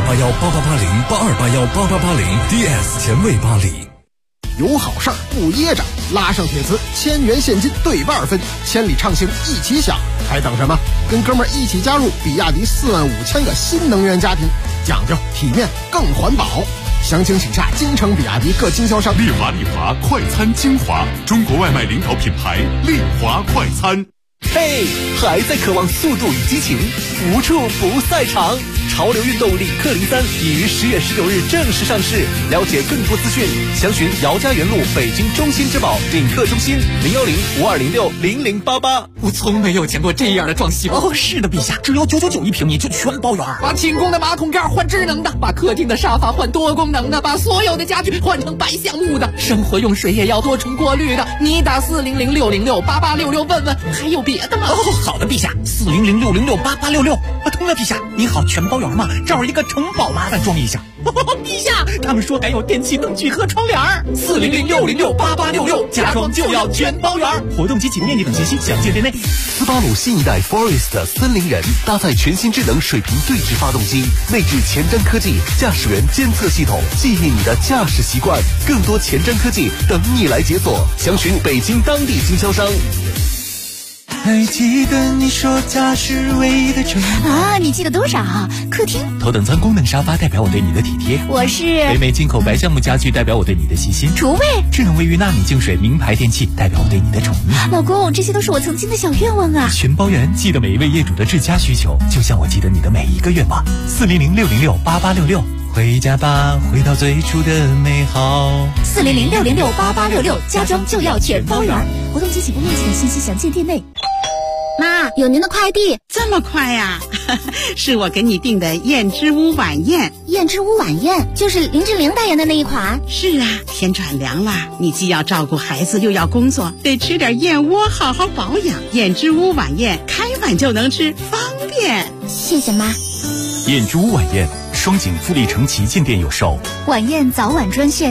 [SPEAKER 3] 8281888082818880 DS 前卫巴黎。
[SPEAKER 13] 有好事儿不噎着，拉上铁磁1000元现金对半分，千里畅行一起享，还等什么？跟哥们儿一起加入比亚迪45000个新能源家庭，讲究体面更环保。详情请下京城比亚迪各经销商。
[SPEAKER 3] 丽华快餐精华，中国外卖领导品牌丽华快餐。
[SPEAKER 14] 嘿，还在渴望速度与激情，无处不赛场。潮流运动领克03已于10月19日正式上市，了解更多资讯，详询姚家园路北京中心之宝领克中心010-5206-0088。
[SPEAKER 15] 我从没有见过这样的装修。是的，陛下，只要999一平米就全包圆。把清宫的马桶盖换智能的，把客厅的沙发换多功能的，把所有的家具换成白橡木的，生活用水也要多重过滤的。你打400-606-8866问问，还有别的吗？好的，陛下，400-606-8866。通了，陛下，您好，全包圆吗？这儿一个城堡，麻烦装一下。陛下，他们说还有电器、灯具和窗帘。400-606-8866，家装就要全包圆。活动及起面积等信息详见店内。
[SPEAKER 14] 斯巴鲁新一代 Forest 森林人搭载全新智能水平对置发动机，内置前瞻科技驾驶员监测系统，记忆你的驾驶习惯。更多前瞻科技等你来解锁，详询北京当地经销商。
[SPEAKER 16] 还记得你说家是唯一的城
[SPEAKER 1] 啊？你记得多少？客厅
[SPEAKER 16] 头等舱功能沙发代表我对你的体贴，
[SPEAKER 1] 我是
[SPEAKER 16] 北美进口白橡木家具代表我对你的细心，
[SPEAKER 1] 厨卫
[SPEAKER 16] 智能卫浴纳米净水名牌电器代表我对你的宠溺。
[SPEAKER 1] 老公，这些都是我曾经的小愿望啊！
[SPEAKER 16] 全包圆，记得每一位业主的至佳需求，就像我记得你的每一个愿望。400-606-8866，回家吧，回到最初的美好。
[SPEAKER 1] 400-606-8866，家装就要全包圆。活动及起步面积等信息详见店内。妈，有您的快递。
[SPEAKER 17] 这么快呀？是我给你订的燕之屋晚宴。
[SPEAKER 1] 燕之屋晚宴就是林志玲代言的那一款。
[SPEAKER 17] 是啊，天转凉了，你既要照顾孩子又要工作，得吃点燕窝好好保养。燕之屋晚宴开碗就能吃，方便。
[SPEAKER 1] 谢谢妈。
[SPEAKER 16] 燕之屋晚宴双井富力城旗舰店有售。
[SPEAKER 1] 晚宴早晚专线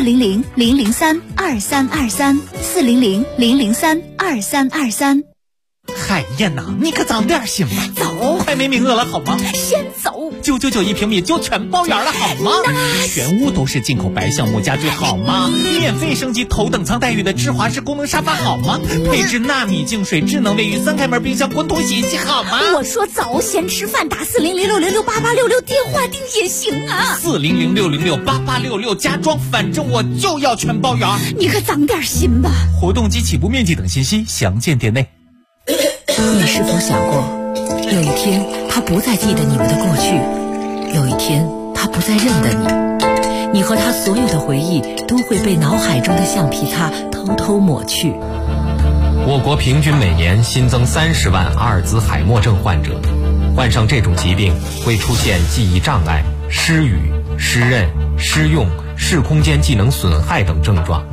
[SPEAKER 1] 400-003-2323，400-003-2323。
[SPEAKER 16] 海燕呐，你可长点心吧，
[SPEAKER 15] 走，
[SPEAKER 16] 快没名额了好吗？
[SPEAKER 15] 先走
[SPEAKER 16] ，999一平米就全包圆了好吗？全屋都是进口白橡木家具好吗？免费升级头等舱待遇的智华式功能沙发好吗？配置纳米净水智能卫浴3开门冰箱滚筒洗衣机好吗？
[SPEAKER 15] 我说早先吃饭打400-606-8866电话订也行啊
[SPEAKER 16] ，400-606-8866家装，反正我就要全包圆。
[SPEAKER 15] 你可长点心吧。
[SPEAKER 16] 活动及起步面积等信息详见店内。
[SPEAKER 18] 你是否想过，有一天他不再记得你们的过去，有一天他不再认得你，你和他所有的回忆都会被脑海中的橡皮擦偷偷抹去。
[SPEAKER 10] 我国平均每年新增30万阿尔兹海默症患者，患上这种疾病会出现记忆障碍、失语、失认、失用、视空间技能损害等症状。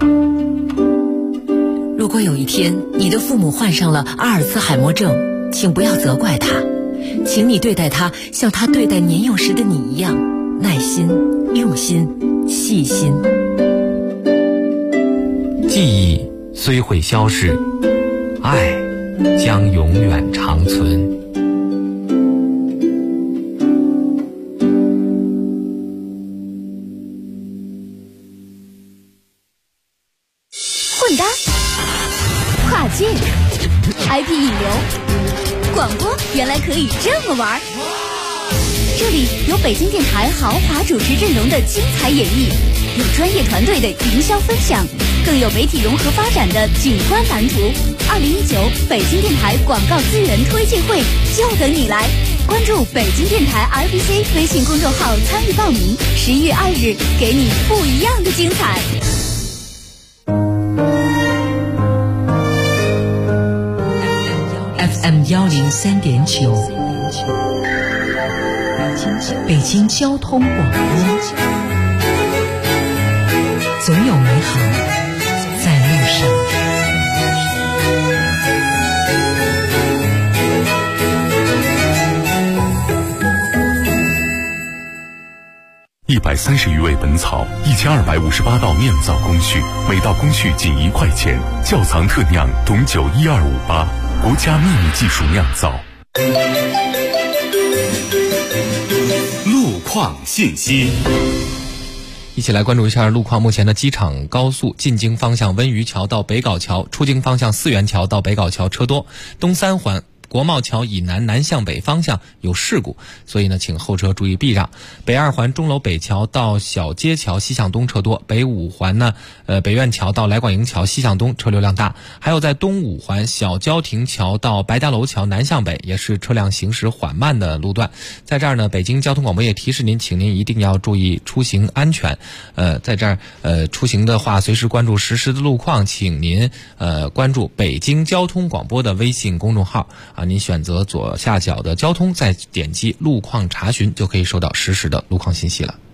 [SPEAKER 18] 如果有一天你的父母患上了阿尔兹海默症，请不要责怪他，请你对待他像他对待年幼时的你一样，耐心、用心、细心。
[SPEAKER 10] 记忆虽会消逝，爱将永远长存。
[SPEAKER 1] 混搭跨界 IP 引流广播，原来可以这么玩。这里有北京电台豪华主持阵容的精彩演绎，有专业团队的营销分享，更有媒体融合发展的景观蓝图。2019北京电台广告资源推介会就等你来，关注北京电台 RBC 微信公众号参与报名，11月2日给你不一样的精彩。
[SPEAKER 18] FM 103.9，北京交通广播，总有美好在路上。
[SPEAKER 3] 130余味本草，1258道酿造工序，每道工序仅1块钱。窖藏特酿董酒12588，国家秘密技术酿造。
[SPEAKER 14] 路况信息。
[SPEAKER 10] 一起来关注一下路况。目前的机场高速进京方向温榆桥到北碚桥，出京方向四元桥到北碚桥车多，东三环国贸桥以南向北方向有事故，所以呢，请后车注意避让。北二环钟楼北桥到小街桥西向东车多，北五环呢，北苑桥到来广营桥西向东车流量大，还有在东五环小交亭桥到白家楼桥南向北也是车辆行驶缓慢的路段。在这儿呢，北京交通广播也提示您，请您一定要注意出行安全。在这儿出行的话，随时关注实时的路况，请您关注北京交通广播的微信公众号啊。您选择左下角的交通，再点击路况查询，就可以收到实时的路况信息了。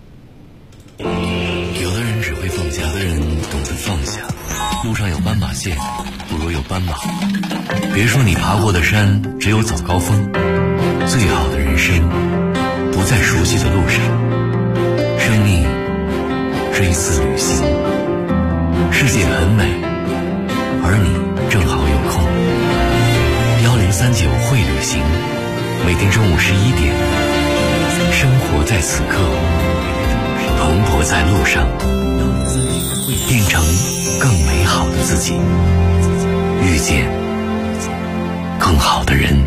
[SPEAKER 9] 有的人只会放下，有的人懂得放下。路上有斑马线，不如有斑马。别说你爬过的山只有早高峰，最好的人生不在熟悉的路上。生命是一次旅行，世界很美，而你正好有空。1039会旅行，每天中午11点，生活在此刻，蓬勃在路上，变成更美好的自己，遇见更好的人。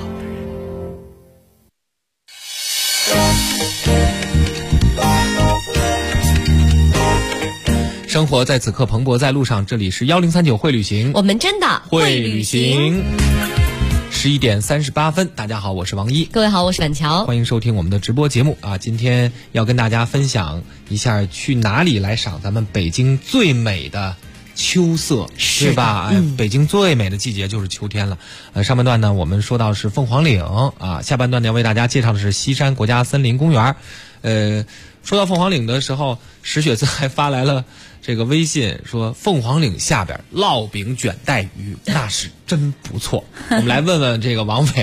[SPEAKER 10] 生活在此刻，蓬勃在路上。这里是1039会旅行，
[SPEAKER 5] 我们真的
[SPEAKER 10] 会旅行。11点38分，大家好，我是王一，
[SPEAKER 5] 各位好，我是板桥，
[SPEAKER 10] 欢迎收听我们的直播节目啊！今天要跟大家分享一下去哪里来赏咱们北京最美的秋色，对吧？北京最美的季节就是秋天了。上半段呢，我们说到是凤凰岭啊，下半段呢要为大家介绍的是西山国家森林公园。说到凤凰岭的时候，石雪子还发来了这个微信说，凤凰岭下边烙饼卷带鱼，那是真不错。我们来问问这个王伟，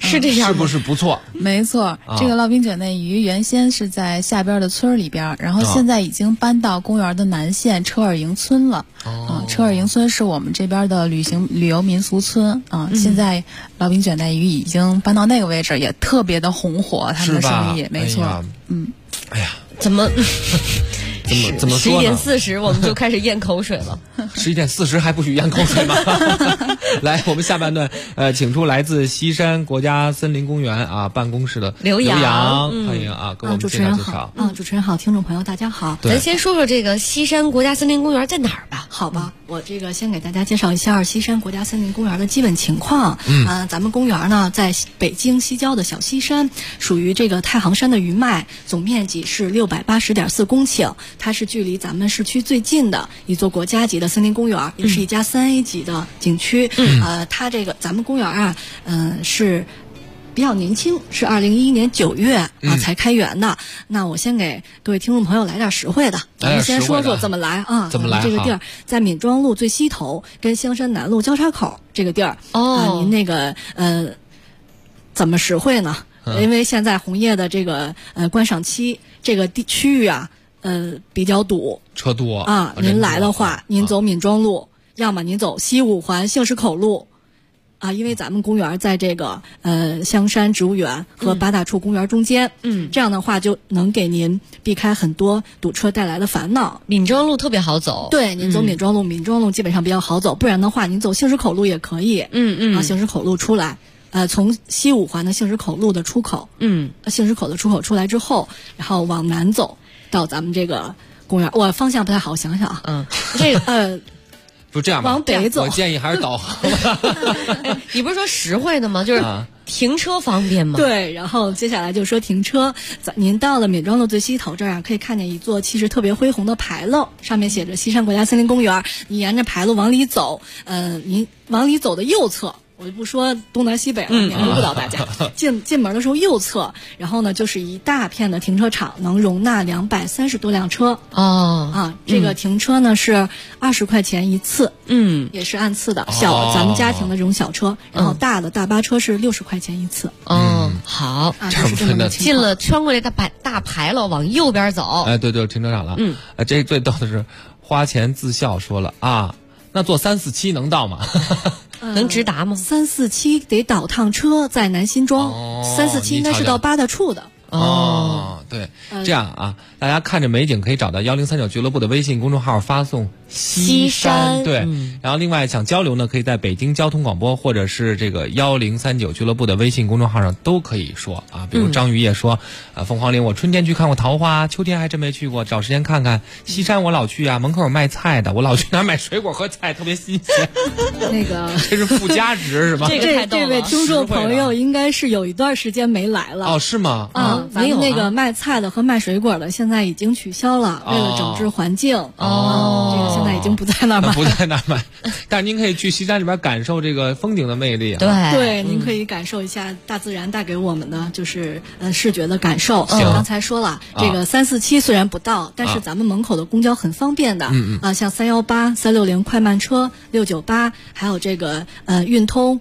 [SPEAKER 5] 是这样吗？
[SPEAKER 10] 是不是不错？
[SPEAKER 11] 没错，这个烙饼卷内鱼原先是在下边的村里边，然后现在已经搬到公园的南线车尔营村了。车尔营村是我们这边的旅游民俗村啊。现在烙饼卷内鱼已经搬到那个位置，也特别的红火，他们的生意没错。
[SPEAKER 10] 哎呀，
[SPEAKER 5] 怎么
[SPEAKER 10] 说呢
[SPEAKER 5] ？11:40我们就开始咽口水了。
[SPEAKER 10] 11:40还不许咽口水吗？来，我们下半段请出来自西山国家森林公园办公室的刘洋，欢迎给我们介绍介绍。
[SPEAKER 12] 主持人好，听众朋友大家好。
[SPEAKER 5] 咱先说说这个西山国家森林公园在哪儿吧？
[SPEAKER 12] 好吧，我这个先给大家介绍一下西山国家森林公园的基本情况。咱们公园呢在北京西郊的小西山，属于这个太行山的余脉，总面积是680.4公顷，它是距离咱们市区最近的一座国家级的森林公园，也是一家3A 级的景区。它这个咱们公园是比较年轻，是2011年9月才开园的。那我先给各位听众朋友来点实惠的，咱们先说说怎么来啊？
[SPEAKER 10] 怎么来？
[SPEAKER 12] 这个地儿在闵庄路最西头，跟香山南路交叉口这个地儿。您那个怎么实惠呢？因为现在红叶的这个观赏期，这个区域比较堵，
[SPEAKER 10] 车多
[SPEAKER 12] 您来的话，您走闵庄路，要么您走西五环杏石口路。因为咱们公园在这个香山植物园和八大处公园中间，这样的话就能给您避开很多堵车带来的烦恼。
[SPEAKER 5] 闵庄路特别好走，
[SPEAKER 12] 对，您走闵庄路，闵庄路基本上比较好走，不然的话您走杏石口路也可以。杏石口路出来，从西五环的杏石口路的出口，杏石口的出口出来之后，然后往南走到咱们这个公园，我方向不太好，想想啊，
[SPEAKER 5] 这个
[SPEAKER 10] 不这样吧，
[SPEAKER 12] 往北走，
[SPEAKER 10] 我建议还是导航。
[SPEAKER 5] 你不是说实惠的吗？就是停车方便吗？
[SPEAKER 12] 对，然后接下来就说停车。您到了闵庄路最西头这儿可以看见一座气势特别恢宏的牌楼，上面写着西山国家森林公园。你沿着牌楼往里走，您往里走的右侧。我就不说东南西北了，免得误导大家。进门的时候右侧，然后呢就是一大片的停车场，能容纳230多辆车。这个停车呢是20块钱一次，也是按次的。咱们家庭的这种小车，然后大的大巴车是60块钱一次。
[SPEAKER 5] 好，
[SPEAKER 12] 就是这么个情况。
[SPEAKER 5] 穿过这大牌楼往右边走。
[SPEAKER 10] 对，停车场了。这最逗的是花钱自笑说了那坐347能到吗？
[SPEAKER 5] 能直达吗
[SPEAKER 12] ？347得倒趟车，在南辛庄。347应该是到八大处的。
[SPEAKER 10] 对，这样大家看着美景可以找到1039俱乐部的微信公众号，发送西山。对，然后另外想交流呢，可以在北京交通广播或者是这个1039俱乐部的微信公众号上都可以说比如张宇也说凤凰岭我春天去看过桃花，秋天还真没去过，找时间看看。西山我老去门口有卖菜的，我老去那儿买水果和菜，特别新鲜。
[SPEAKER 12] 那个
[SPEAKER 10] 这是附加值是吧？
[SPEAKER 12] 这位听众朋友应该是有一段时间没来了。
[SPEAKER 10] 是吗？
[SPEAKER 12] 咱们那个卖菜的和卖水果的现在已经取消了，为了整治环境。这个现在已经不在那儿卖，
[SPEAKER 10] 不在那儿卖。但是您可以去西山里边感受这个风景的魅力。
[SPEAKER 12] 对，您可以感受一下大自然带给我们的就是视觉的感受。刚才说了，这个347虽然不到，但是咱们门口的公交很方便的。像318、360快慢车、698，还有这个运通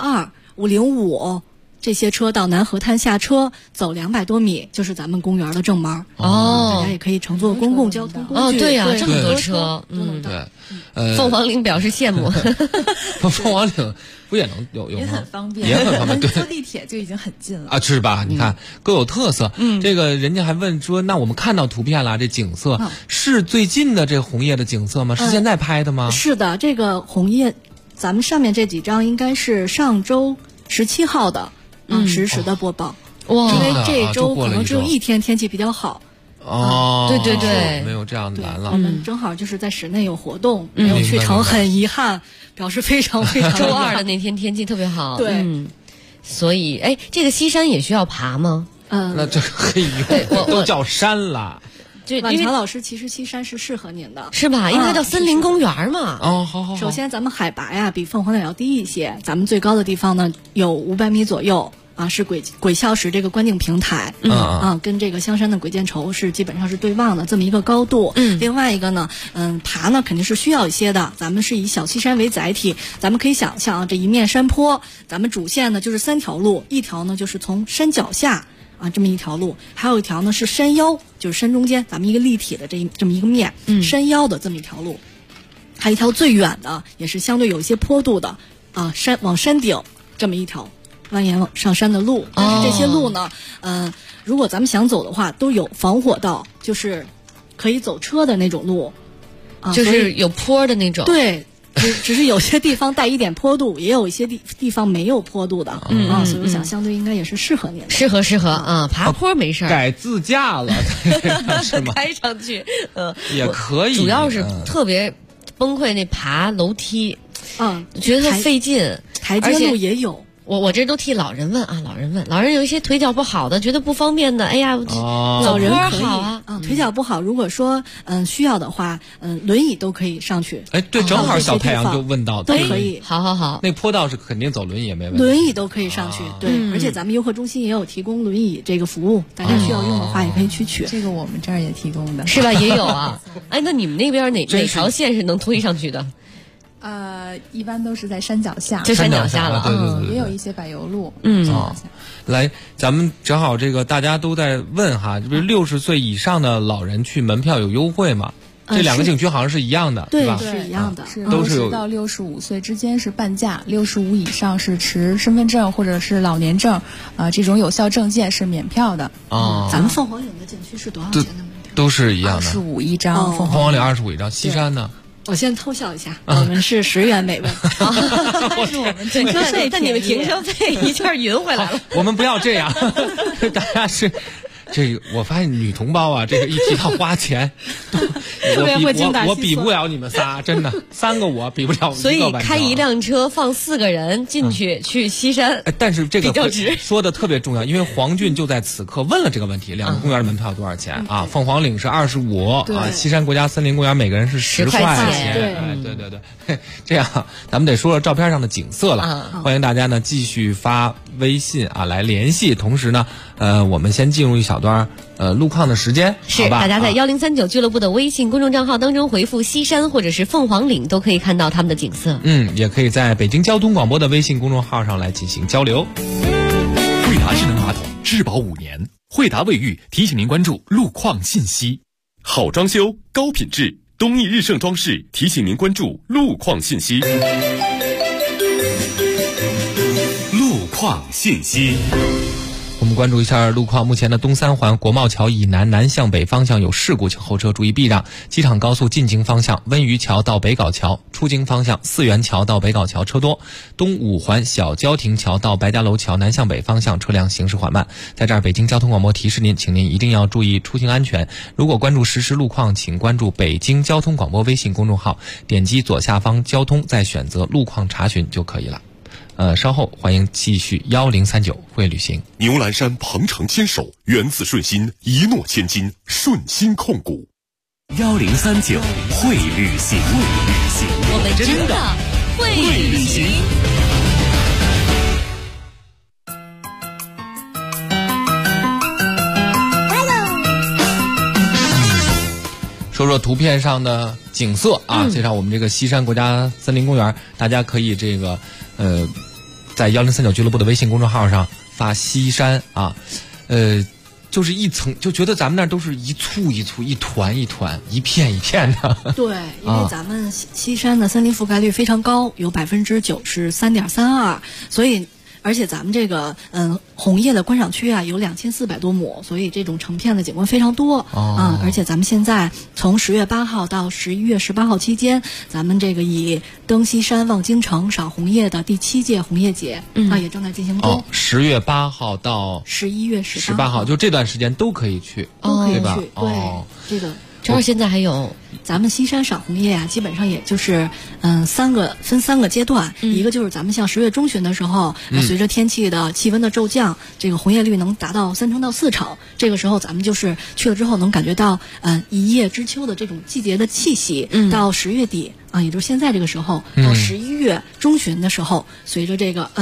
[SPEAKER 12] 112、505。这些车到南河滩下车，走200多米就是咱们公园的正门。大家也可以乘坐公共交通工具。
[SPEAKER 5] 对呀，这么多车，
[SPEAKER 10] 对。
[SPEAKER 5] 凤凰岭表示羡慕。
[SPEAKER 10] 凤凰岭不也能有
[SPEAKER 11] 也很方便，
[SPEAKER 10] 也很方便。对，
[SPEAKER 11] 坐地铁就已经很近了
[SPEAKER 10] 是吧？你看各有特色。这个人家还问说，那我们看到图片了，这景色是最近的这个红叶的景色吗？是现在拍的吗？
[SPEAKER 12] 是的，这个红叶，咱们上面这几张应该是上周17号的。实时的播报。因为这周可能只有一天天气比较好。
[SPEAKER 5] 对，
[SPEAKER 10] 没有这样难了。
[SPEAKER 12] 我们正好就是在室内有活动，没有去成，很遗憾，表示非常非常。
[SPEAKER 5] 周2的那天天气特别好。
[SPEAKER 12] 对，
[SPEAKER 5] 所以这个西山也需要爬吗？
[SPEAKER 10] 那这可以用，都叫山了。
[SPEAKER 12] 婉乔老师，其实西山是适合您的，
[SPEAKER 5] 是吧？因为它叫森林公园嘛。
[SPEAKER 10] 好。
[SPEAKER 12] 首先，咱们海拔比凤凰岭要低一些，咱们最高的地方呢有500米左右。 啊，是轨鞘石这个观景平台，跟这个香山的鬼见愁是基本上是对望的这么一个高度。另外一个呢，爬呢肯定是需要一些的。咱们是以小西山为载体，咱们可以想象这一面山坡，咱们主线呢就是3条路，一条呢就是从山脚下啊这么一条路，还有一条呢是山腰，就是山中间咱们一个立体的这么一个面，山腰的这么一条路，还有一条最远的，也是相对有一些坡度的啊，往山顶这么一条蜿蜒往上山的路。但是这些路呢，如果咱们想走的话，都有防火道，就是可以走车的那种路，
[SPEAKER 5] 就是有坡的那种。
[SPEAKER 12] 对，只是有些地方带一点坡度，也有一些地方没有坡度的，所以我想相对应该也是适合您的。
[SPEAKER 5] 适合啊，爬坡没事儿。
[SPEAKER 10] 改自驾了，是吗？
[SPEAKER 5] 开上去，
[SPEAKER 10] 也可以。
[SPEAKER 5] 主要是特别崩溃那爬楼梯，觉得费劲，
[SPEAKER 12] 台阶路也有。
[SPEAKER 5] 我这都替老人问啊，老人有一些腿脚不好的，觉得不方便的，哎呀，
[SPEAKER 12] 老人可以
[SPEAKER 5] 好啊，
[SPEAKER 12] 腿脚不好，如果说需要的话，轮椅都可以上去。
[SPEAKER 10] 哎，对，正好小太阳就问到，
[SPEAKER 12] 都可以，
[SPEAKER 5] 好，
[SPEAKER 10] 那坡道是肯定走轮椅也没问题，
[SPEAKER 12] 轮椅都可以上去，对，而且咱们游客中心也有提供轮椅这个服务，大家需要用的话也可以去取。
[SPEAKER 11] 这个我们这儿也提供的，
[SPEAKER 5] 是吧？也有啊。哎，那你们那边哪条线是能推上去的？
[SPEAKER 11] 一般都是在山脚下，
[SPEAKER 5] 就山脚下了，
[SPEAKER 10] 对，
[SPEAKER 11] 也有一些柏油路。
[SPEAKER 10] 来，咱们正好这个大家都在问哈，这不是60岁以上的老人去门票有优惠吗？这2个景区好像是一样的，
[SPEAKER 12] 对
[SPEAKER 10] 吧？
[SPEAKER 12] 是一样的，
[SPEAKER 10] 都是有
[SPEAKER 11] 到65岁之间是半价，65以上是持身份证或者是老年证，这种有效证件是免票的。
[SPEAKER 12] 咱们凤凰岭的景区是多少钱的门票？
[SPEAKER 10] 都是一样的
[SPEAKER 11] ，25一张。
[SPEAKER 10] 凤凰岭25一张，西山呢？
[SPEAKER 12] 我先偷笑一下，我们是10元每位，
[SPEAKER 11] 是我们停车费，
[SPEAKER 5] 但你们停车费一下匀回来了。
[SPEAKER 10] 我们不要这样，大家是。这个我发现女同胞啊，这个一提到花钱，我比不了你们仨，真的，3个我比不了。
[SPEAKER 5] 所以开一辆车放4个人进去西山，
[SPEAKER 10] 但是这个说的特别重要，因为黄俊就在此刻问了这个问题：2个公园的门票多少钱啊？凤凰岭是25啊，西山国家森林公园每个人是10块钱。哎，对，这样咱们得说说照片上的景色了。欢迎大家呢继续发微信啊来联系，同时呢，我们先进入一小段路况的时间，
[SPEAKER 5] 是大家在1039俱乐部的微信公众账号当中回复西山或者是凤凰岭，都可以看到他们的景色。
[SPEAKER 10] 也可以在北京交通广播的微信公众号上来进行交流。
[SPEAKER 3] 惠达智能马桶质保5年，惠达卫浴提醒您关注路况信息。好装修高品质，东义日盛装饰提醒您关注路况信息。路况信息。
[SPEAKER 10] 我们关注一下路况，目前的东三环国贸桥以南南向北方向有事故，请后车注意避让。机场高速进京方向温榆桥到北碏桥，出京方向四元桥到北碏桥车多。东五环小交亭桥到白家楼桥南向北方向车辆行驶缓慢。在这儿北京交通广播提示您，请您一定要注意出行安全。如果关注实时路况，请关注北京交通广播微信公众号，点击左下方交通，再选择路况查询就可以了。稍后欢迎继续1039会旅行。
[SPEAKER 3] 牛栏山鹏程牵手，源自顺心，一诺千金，顺心控股。
[SPEAKER 2] 1039会旅行，
[SPEAKER 1] 我们真的会旅行。
[SPEAKER 10] 说说图片上的景色啊，介绍我们这个西山国家森林公园，大家可以这个在1039俱乐部的微信公众号上发西山啊，就是一层，就觉得咱们那儿都是一簇一簇、一团一团、一片一片的。
[SPEAKER 12] 对，因为咱们西山的森林覆盖率非常高，有93.32%，所以。而且咱们这个红叶的观赏区啊有2400多亩，所以这种成片的景观非常多而且咱们现在从10月8号到11月18号期间，咱们这个以登西山望京城赏红叶的第7届红叶节也正在进行中。
[SPEAKER 10] 10月8号到
[SPEAKER 12] 11月18号，
[SPEAKER 10] 就这段时间都可以去，
[SPEAKER 12] 对吧？
[SPEAKER 10] 对，
[SPEAKER 12] 这个。
[SPEAKER 5] 正好现在还有
[SPEAKER 12] 咱们西山赏红叶啊，基本上也就是分3个阶段，一个就是咱们像10月中旬的时候，随着天气的气温的骤降，这个红叶率能达到3成到4成，这个时候咱们就是去了之后能感觉到一叶知秋的这种季节的气息。到10月底也就是现在这个时候，到11月中旬的时候，随着这个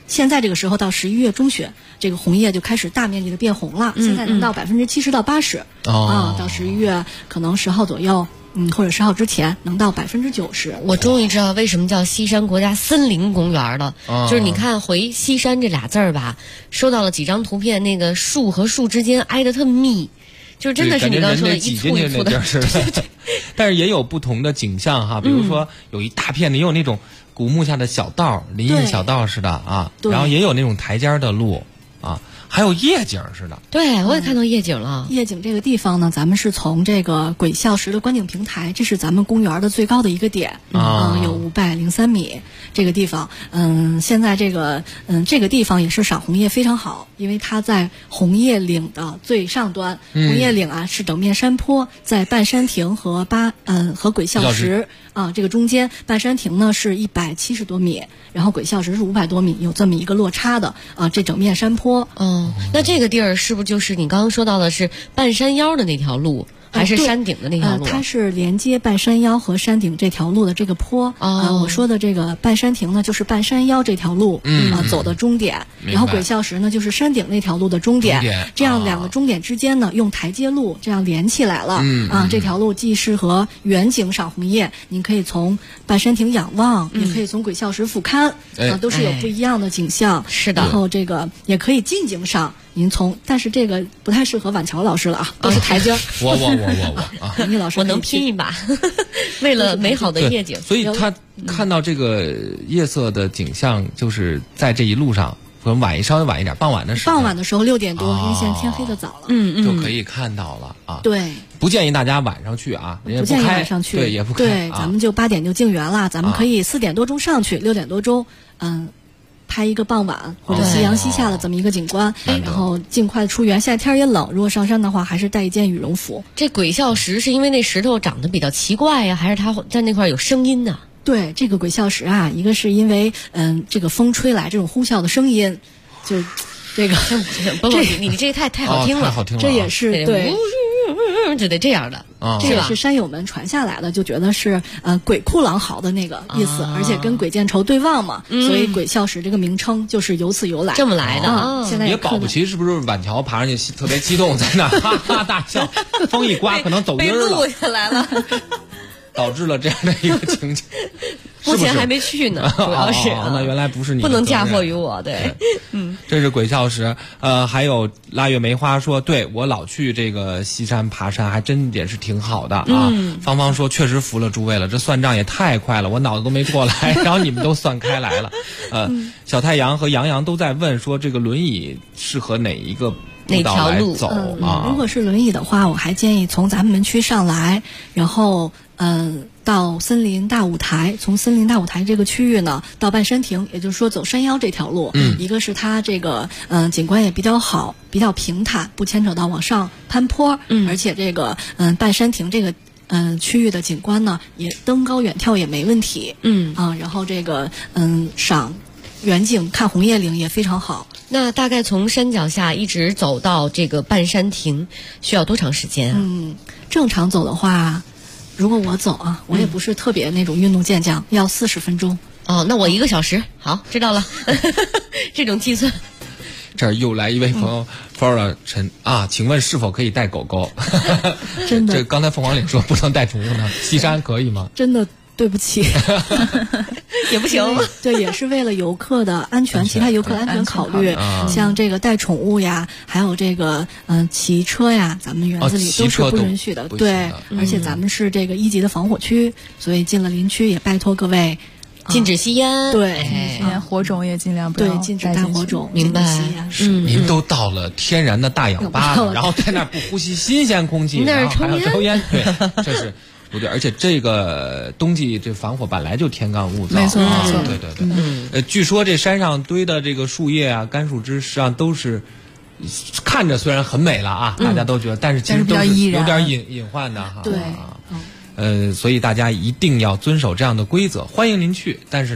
[SPEAKER 12] 现在这个时候到11月中旬，这个红叶就开始大面积的变红了，现在能到70%到80%，到11月可能10号左右。或者10号之前能到90%。
[SPEAKER 5] 我终于知道为什么叫西山国家森林公园了，就是你看回西山这俩字儿吧，收到了几张图片，那个树和树之间挨得特密，就是真的是你刚刚说的一簇一簇的。
[SPEAKER 10] 但是也有不同的景象哈，比如说有一大片的，也有那种古木下的小道，林荫小道似的啊，然后也有那种台阶的路啊。还有夜景似的，
[SPEAKER 5] 对，我也看到夜景了。
[SPEAKER 12] 夜景这个地方呢，咱们是从这个鬼啸石的观景平台，这是咱们公园的最高的一个点，有503米。这个地方，现在这个地方也是赏红叶非常好，因为它在红叶岭的最上端。红叶岭啊是整面山坡，在半山亭和鬼啸石这个中间，半山亭呢是170多米，然后鬼啸石是500多米，有这么一个落差的这整面山坡。
[SPEAKER 5] 那这个地儿是不是就是你刚刚说到的是半山腰的那条路，还是山顶的那条路？
[SPEAKER 12] 它是连接半山腰和山顶这条路的这个坡。我说的这个半山亭呢，就是半山腰这条路走的终点，然后鬼啸石呢就是山顶那条路的终点。这样两个终点之间呢，用台阶路这样连起来了。这条路既适合远景赏红叶，您可以从半山亭仰望，也可以从鬼啸石俯瞰，都是有不一样的景象。
[SPEAKER 5] 是的。
[SPEAKER 12] 然后这个也可以近景赏。但是这个不太适合婉乔老师了啊，都是台阶。
[SPEAKER 10] 我
[SPEAKER 12] 倪老师，
[SPEAKER 5] 我能拼一把，为了美好的夜景。
[SPEAKER 10] 所以他看到这个夜色的景象，就是在这一路上，可能稍微晚一点，傍晚的时候
[SPEAKER 12] 6点多，因为现在天黑的早了，
[SPEAKER 10] 就可以看到了啊。
[SPEAKER 12] 对，
[SPEAKER 10] 不建议大家晚上去啊，
[SPEAKER 12] 不建议晚上去，
[SPEAKER 10] 对，也不开。
[SPEAKER 12] 对，咱们就8点就进园了，咱们可以4点多钟上去，6点多钟，拍一个傍晚或者夕阳西下的这么一个景观，然后尽快出园。现在天也冷，如果上山的话，还是带一件羽绒服。
[SPEAKER 5] 这鬼啸石是因为那石头长得比较奇怪呀，还是它在那块有声音呢？
[SPEAKER 12] 对，这个鬼啸石啊，一个是因为这个风吹来这种呼啸的声音，就这个
[SPEAKER 5] 你这太好听了，
[SPEAKER 10] 太好听了，
[SPEAKER 12] 这也是对。
[SPEAKER 5] 就得这样的，
[SPEAKER 12] 这也是山友们传下来的，就觉得是鬼哭狼嚎的那个意思，而且跟鬼见愁对望嘛，所以鬼啸石这个名称就是由此由来，
[SPEAKER 5] 这么来的。
[SPEAKER 12] 现在
[SPEAKER 10] 也保不齐是不是晚桥爬上去特别激动，在那哈哈大笑，风一刮可能走音了，
[SPEAKER 5] 被录下来了，
[SPEAKER 10] 导致了这样的一个情景。
[SPEAKER 5] 目前还没去呢，主要是
[SPEAKER 10] 那原来不是你，
[SPEAKER 5] 不能嫁祸于我。对，
[SPEAKER 10] 这是鬼啸石。还有腊月梅花说，对我老去这个西山爬山，还真也是挺好的啊。芳芳说，确实服了诸位了，这算账也太快了，我脑子都没过来，然后你们都算开来了。小太阳和杨洋都在问说，这个轮椅适合哪一个步道来走啊？
[SPEAKER 12] 如果是轮椅的话，我还建议从咱们门区上来，然后到森林大舞台，从森林大舞台这个区域呢，到半山亭，也就是说走山腰这条路。一个是它这个景观也比较好，比较平坦，不牵扯到往上攀坡。而且这个半山亭这个区域的景观呢，也登高远眺也没问题。然后这个赏远景看红叶岭也非常好。
[SPEAKER 5] 那大概从山脚下一直走到这个半山亭，需要多长时间啊？
[SPEAKER 12] 正常走的话，如果我走啊，我也不是特别那种运动健将，要40分钟。
[SPEAKER 5] 那我1个小时，好，知道了。这种计算。
[SPEAKER 10] 这儿又来一位朋友 ，Flora 陈啊，请问是否可以带狗狗？
[SPEAKER 12] 真的，
[SPEAKER 10] 这刚才凤凰岭说不能带宠物呢，西山可以吗？
[SPEAKER 12] 真的。对不起，
[SPEAKER 5] 也不行。
[SPEAKER 12] 对，也是为了游客的安全，其他游客的安全考虑。像这个带宠物呀，还有这个骑车呀，咱们园子里都是不允许的。对，而且咱们是这个1级的防火区，所以进了林区也拜托各位
[SPEAKER 5] 禁止吸烟。
[SPEAKER 12] 对，
[SPEAKER 11] 吸烟火种也尽量不要
[SPEAKER 12] 禁止带火种。
[SPEAKER 5] 明白。
[SPEAKER 10] 您都到了天然的大氧吧了，然后在那儿不呼吸新鲜空气，然后还要抽烟，对，这是。不对，而且这个冬季这防火本来就天干物燥，
[SPEAKER 11] 没错没错，
[SPEAKER 10] 对。据说这山上堆的这个树叶啊、干树枝，实际上都是看着虽然很美了啊，大家都觉得，但是其实都是有点隐患的哈。
[SPEAKER 12] 对，
[SPEAKER 10] 所以大家一定要遵守这样的规则。欢迎您去，但是呢，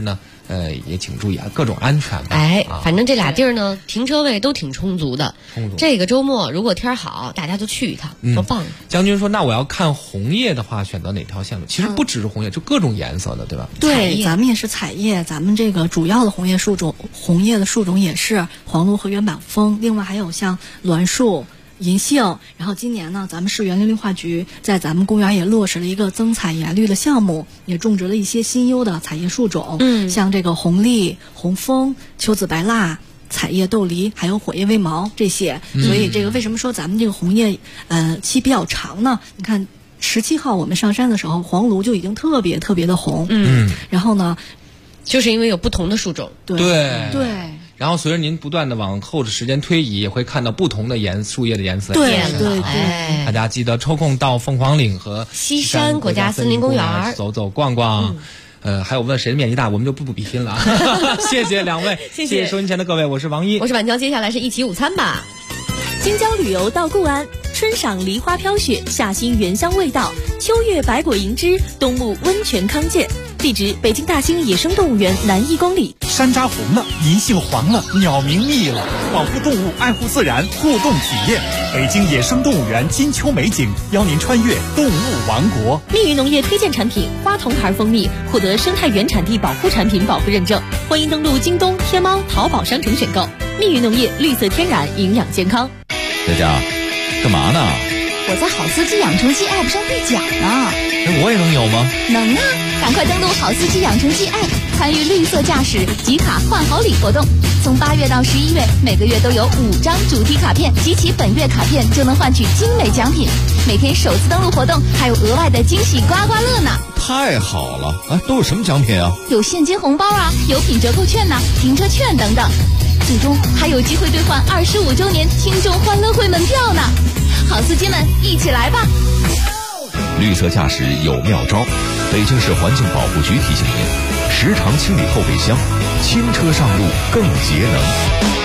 [SPEAKER 10] 也请注意啊，各种安全吧。
[SPEAKER 5] 反正这俩地儿呢，停车位都挺充足的。这个周末如果天好，大家就去一趟，多棒！
[SPEAKER 10] 将军说，那我要看红叶的话，选择哪条线路？其实不只是红叶，就各种颜色的，对吧？
[SPEAKER 12] 对，咱们也是彩叶，咱们这个主要的红叶的树种也是黄栌和原板枫，另外还有像栾树、银杏。然后今年呢，咱们市园林绿化局在咱们公园也落实了一个增采芽绿的项目，也种植了一些新优的彩叶树种，像这个红栗、红枫、秋子白蜡、彩叶豆梨，还有火叶微毛这些。所以这个为什么说咱们这个红叶期比较长呢？你看17号我们上山的时候，黄栌就已经特别特别的红。然后呢，
[SPEAKER 5] 就是因为有不同的树种。
[SPEAKER 10] 对。然后随着您不断的往后的时间推移，也会看到不同的树叶的颜色。
[SPEAKER 12] 对，
[SPEAKER 10] 大家记得抽空到凤凰岭和
[SPEAKER 5] 西山国家森林公园
[SPEAKER 10] 走走逛逛。还有问谁的面积大，我们就不比拼了。谢谢两位，谢谢收音前的各位，我是王一，
[SPEAKER 5] 我是晚娇，接下来是一起午餐吧。
[SPEAKER 1] 京郊旅游到固安，春赏梨花飘雪，夏欣原香味道，秋月百果银枝，冬沐温泉康健。地址：北京大兴野生动物园南1公里。
[SPEAKER 19] 山楂红了，银杏黄了，鸟鸣密了，保护动物，爱护自然，互动体验。北京野生动物园金秋美景，邀您穿越动物王国。
[SPEAKER 1] 蜜语农业推荐产品花童牌蜂蜜获得生态原产地保护产品保护认证，欢迎登录京东、天猫、淘宝商城选购。蜜语农业，绿色天然，营养健康。
[SPEAKER 8] 佳佳，干嘛呢？
[SPEAKER 1] 我在好司机养成记 App 上兑奖呢。
[SPEAKER 8] 我也能有吗？
[SPEAKER 1] 能啊！赶快登录好司机养成记 App， 参与绿色驾驶集卡换好礼活动。从8月到11月，每个月都有5张主题卡片，集齐本月卡片就能换取精美奖品。每天首次登录活动还有额外的惊喜刮刮乐呢！
[SPEAKER 8] 太好了！都有什么奖品啊？
[SPEAKER 1] 有现金红包啊，有品折扣券呐，停车券等等。最终还有机会兑换25周年听众欢乐会门票呢！好司机们，一起来吧！
[SPEAKER 8] 绿色驾驶有妙招，北京市环境保护局提醒您：时常清理后备箱，轻车上路更节能。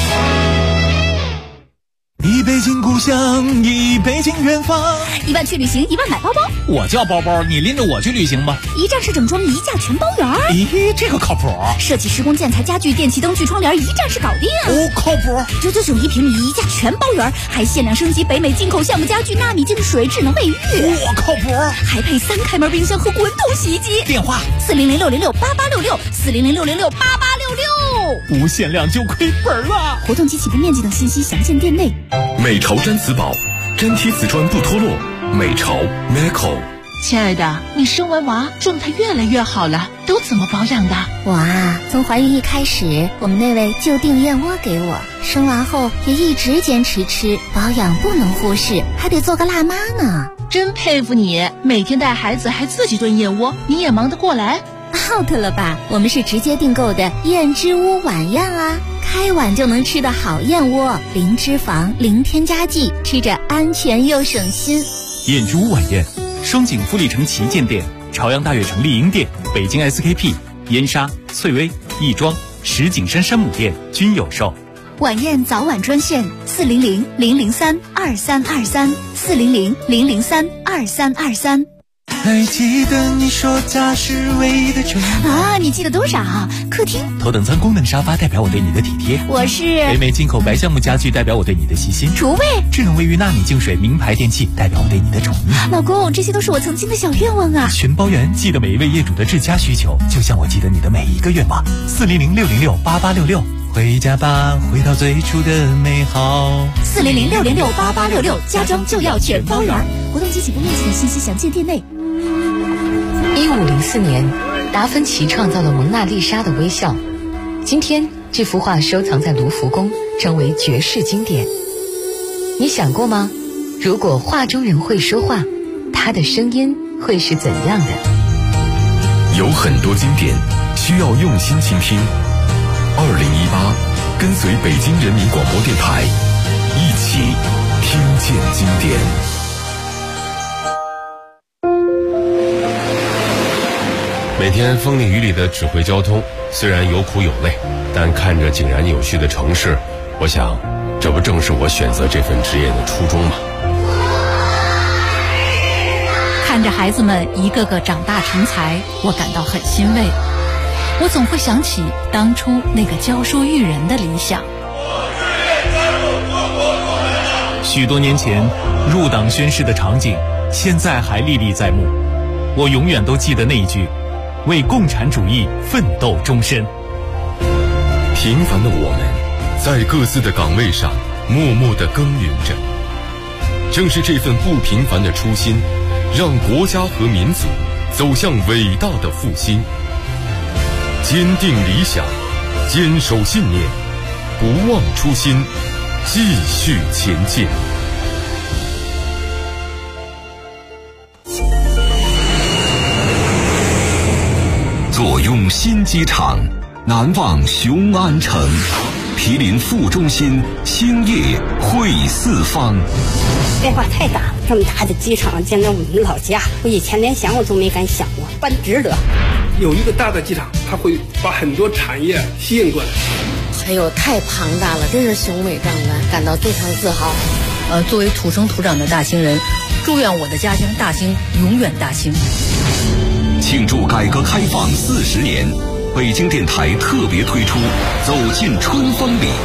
[SPEAKER 19] 一北京故乡，一北京远方。
[SPEAKER 1] 1万去旅行，1万买包包。
[SPEAKER 19] 我叫包包，你拎着我去旅行吧。
[SPEAKER 1] 一站式整装，一价全包圆。
[SPEAKER 19] 咦，这个靠谱。
[SPEAKER 1] 设计施工建材家具电器灯具窗帘，一站式搞定。
[SPEAKER 19] 靠谱。
[SPEAKER 1] 999一平米，一价全包圆，还限量升级北美进口橡木家具，纳米净水，智能卫浴。
[SPEAKER 19] 靠谱。
[SPEAKER 1] 还配3开门冰箱和滚筒洗衣机。
[SPEAKER 19] 电话
[SPEAKER 1] ：400-606-8866，400-606-8866。
[SPEAKER 19] 不限量就亏本了。
[SPEAKER 1] 活动及起步面积等信息详见店内。
[SPEAKER 3] 美潮毡瓷宝，粘贴瓷砖不脱落。美潮 Meco。
[SPEAKER 20] 亲爱的，你生完娃状态越来越好了，都怎么保养的？
[SPEAKER 21] 我啊，从怀孕一开始，我们那位就订燕窝给我，生完后也一直坚持吃，保养不能忽视，还得做个辣妈呢。
[SPEAKER 20] 真佩服你，每天带孩子还自己炖燕窝，你也忙得过来
[SPEAKER 21] ？out 了吧？我们是直接订购的燕之屋晚宴啊，开碗就能吃的好燕窝，零脂肪，零添加剂，吃着安全又省心。
[SPEAKER 22] 燕之屋晚宴，双井富力城旗舰店、朝阳大悦城丽婴店、北京 SKP、燕莎、翠微、亦庄、石景山山姆店均有售。
[SPEAKER 1] 晚宴早晚专线400-003-2323，400-003-2323。
[SPEAKER 19] 还记得你说家是唯一的宠
[SPEAKER 1] 啊？你记得多少？客厅
[SPEAKER 22] 头等舱功能沙发代表我对你的体贴，
[SPEAKER 1] 我是
[SPEAKER 22] 北美进口白橡木家具代表我对你的细心，
[SPEAKER 1] 厨卫
[SPEAKER 22] 智能卫浴纳米净水名牌电器代表我对你的宠溺。
[SPEAKER 1] 老公，这些都是我曾经的小愿望啊！
[SPEAKER 22] 全包圆，记得每一位业主的至佳需求，就像我记得你的每一个愿望。400-606-8866，回家吧，回到最初的美好。
[SPEAKER 1] 400-606-8866，家装就要全包圆。活动及起步面积的信息详见店内。
[SPEAKER 18] 1504年，达芬奇创造了蒙娜丽莎的微笑。今天，这幅画收藏在卢浮宫，成为绝世经典。你想过吗？如果画中人会说话，他的声音会是怎样的？
[SPEAKER 3] 有很多经典需要用心倾听。2018，跟随北京人民广播电台，一起听见经典。
[SPEAKER 23] 每天风里雨里的指挥交通，虽然有苦有累，但看着井然有序的城市，我想，这不正是我选择这份职业的初衷吗？
[SPEAKER 24] 看着孩子们一个个长大成才，我感到很欣慰。
[SPEAKER 18] 我总会想起当初那个教书育人的理想。
[SPEAKER 22] 许多年前入党宣誓的场景，现在还历历在目。我永远都记得那一句：为共产主义奋斗终身。
[SPEAKER 3] 平凡的我们，在各自的岗位上默默地耕耘着。正是这份不平凡的初心，让国家和民族走向伟大的复兴。坚定理想，坚守信念，不忘初心，继续前进。
[SPEAKER 4] 坐拥新机场，难忘雄安城。毗邻副中心，兴业汇四方。
[SPEAKER 6] 变化太大了，这么大的机场建在我们老家，我以前连想我都没敢想过，办值得。
[SPEAKER 7] 有一个大的机场，它会把很多产业吸引过来。
[SPEAKER 24] 哎呦，太庞大了，真是雄伟壮观，感到非常自豪。
[SPEAKER 25] 作为土生土长的大兴人，祝愿我的家乡大兴永远大兴。
[SPEAKER 4] 庆祝改革开放40年，北京电台特别推出《走进春风里》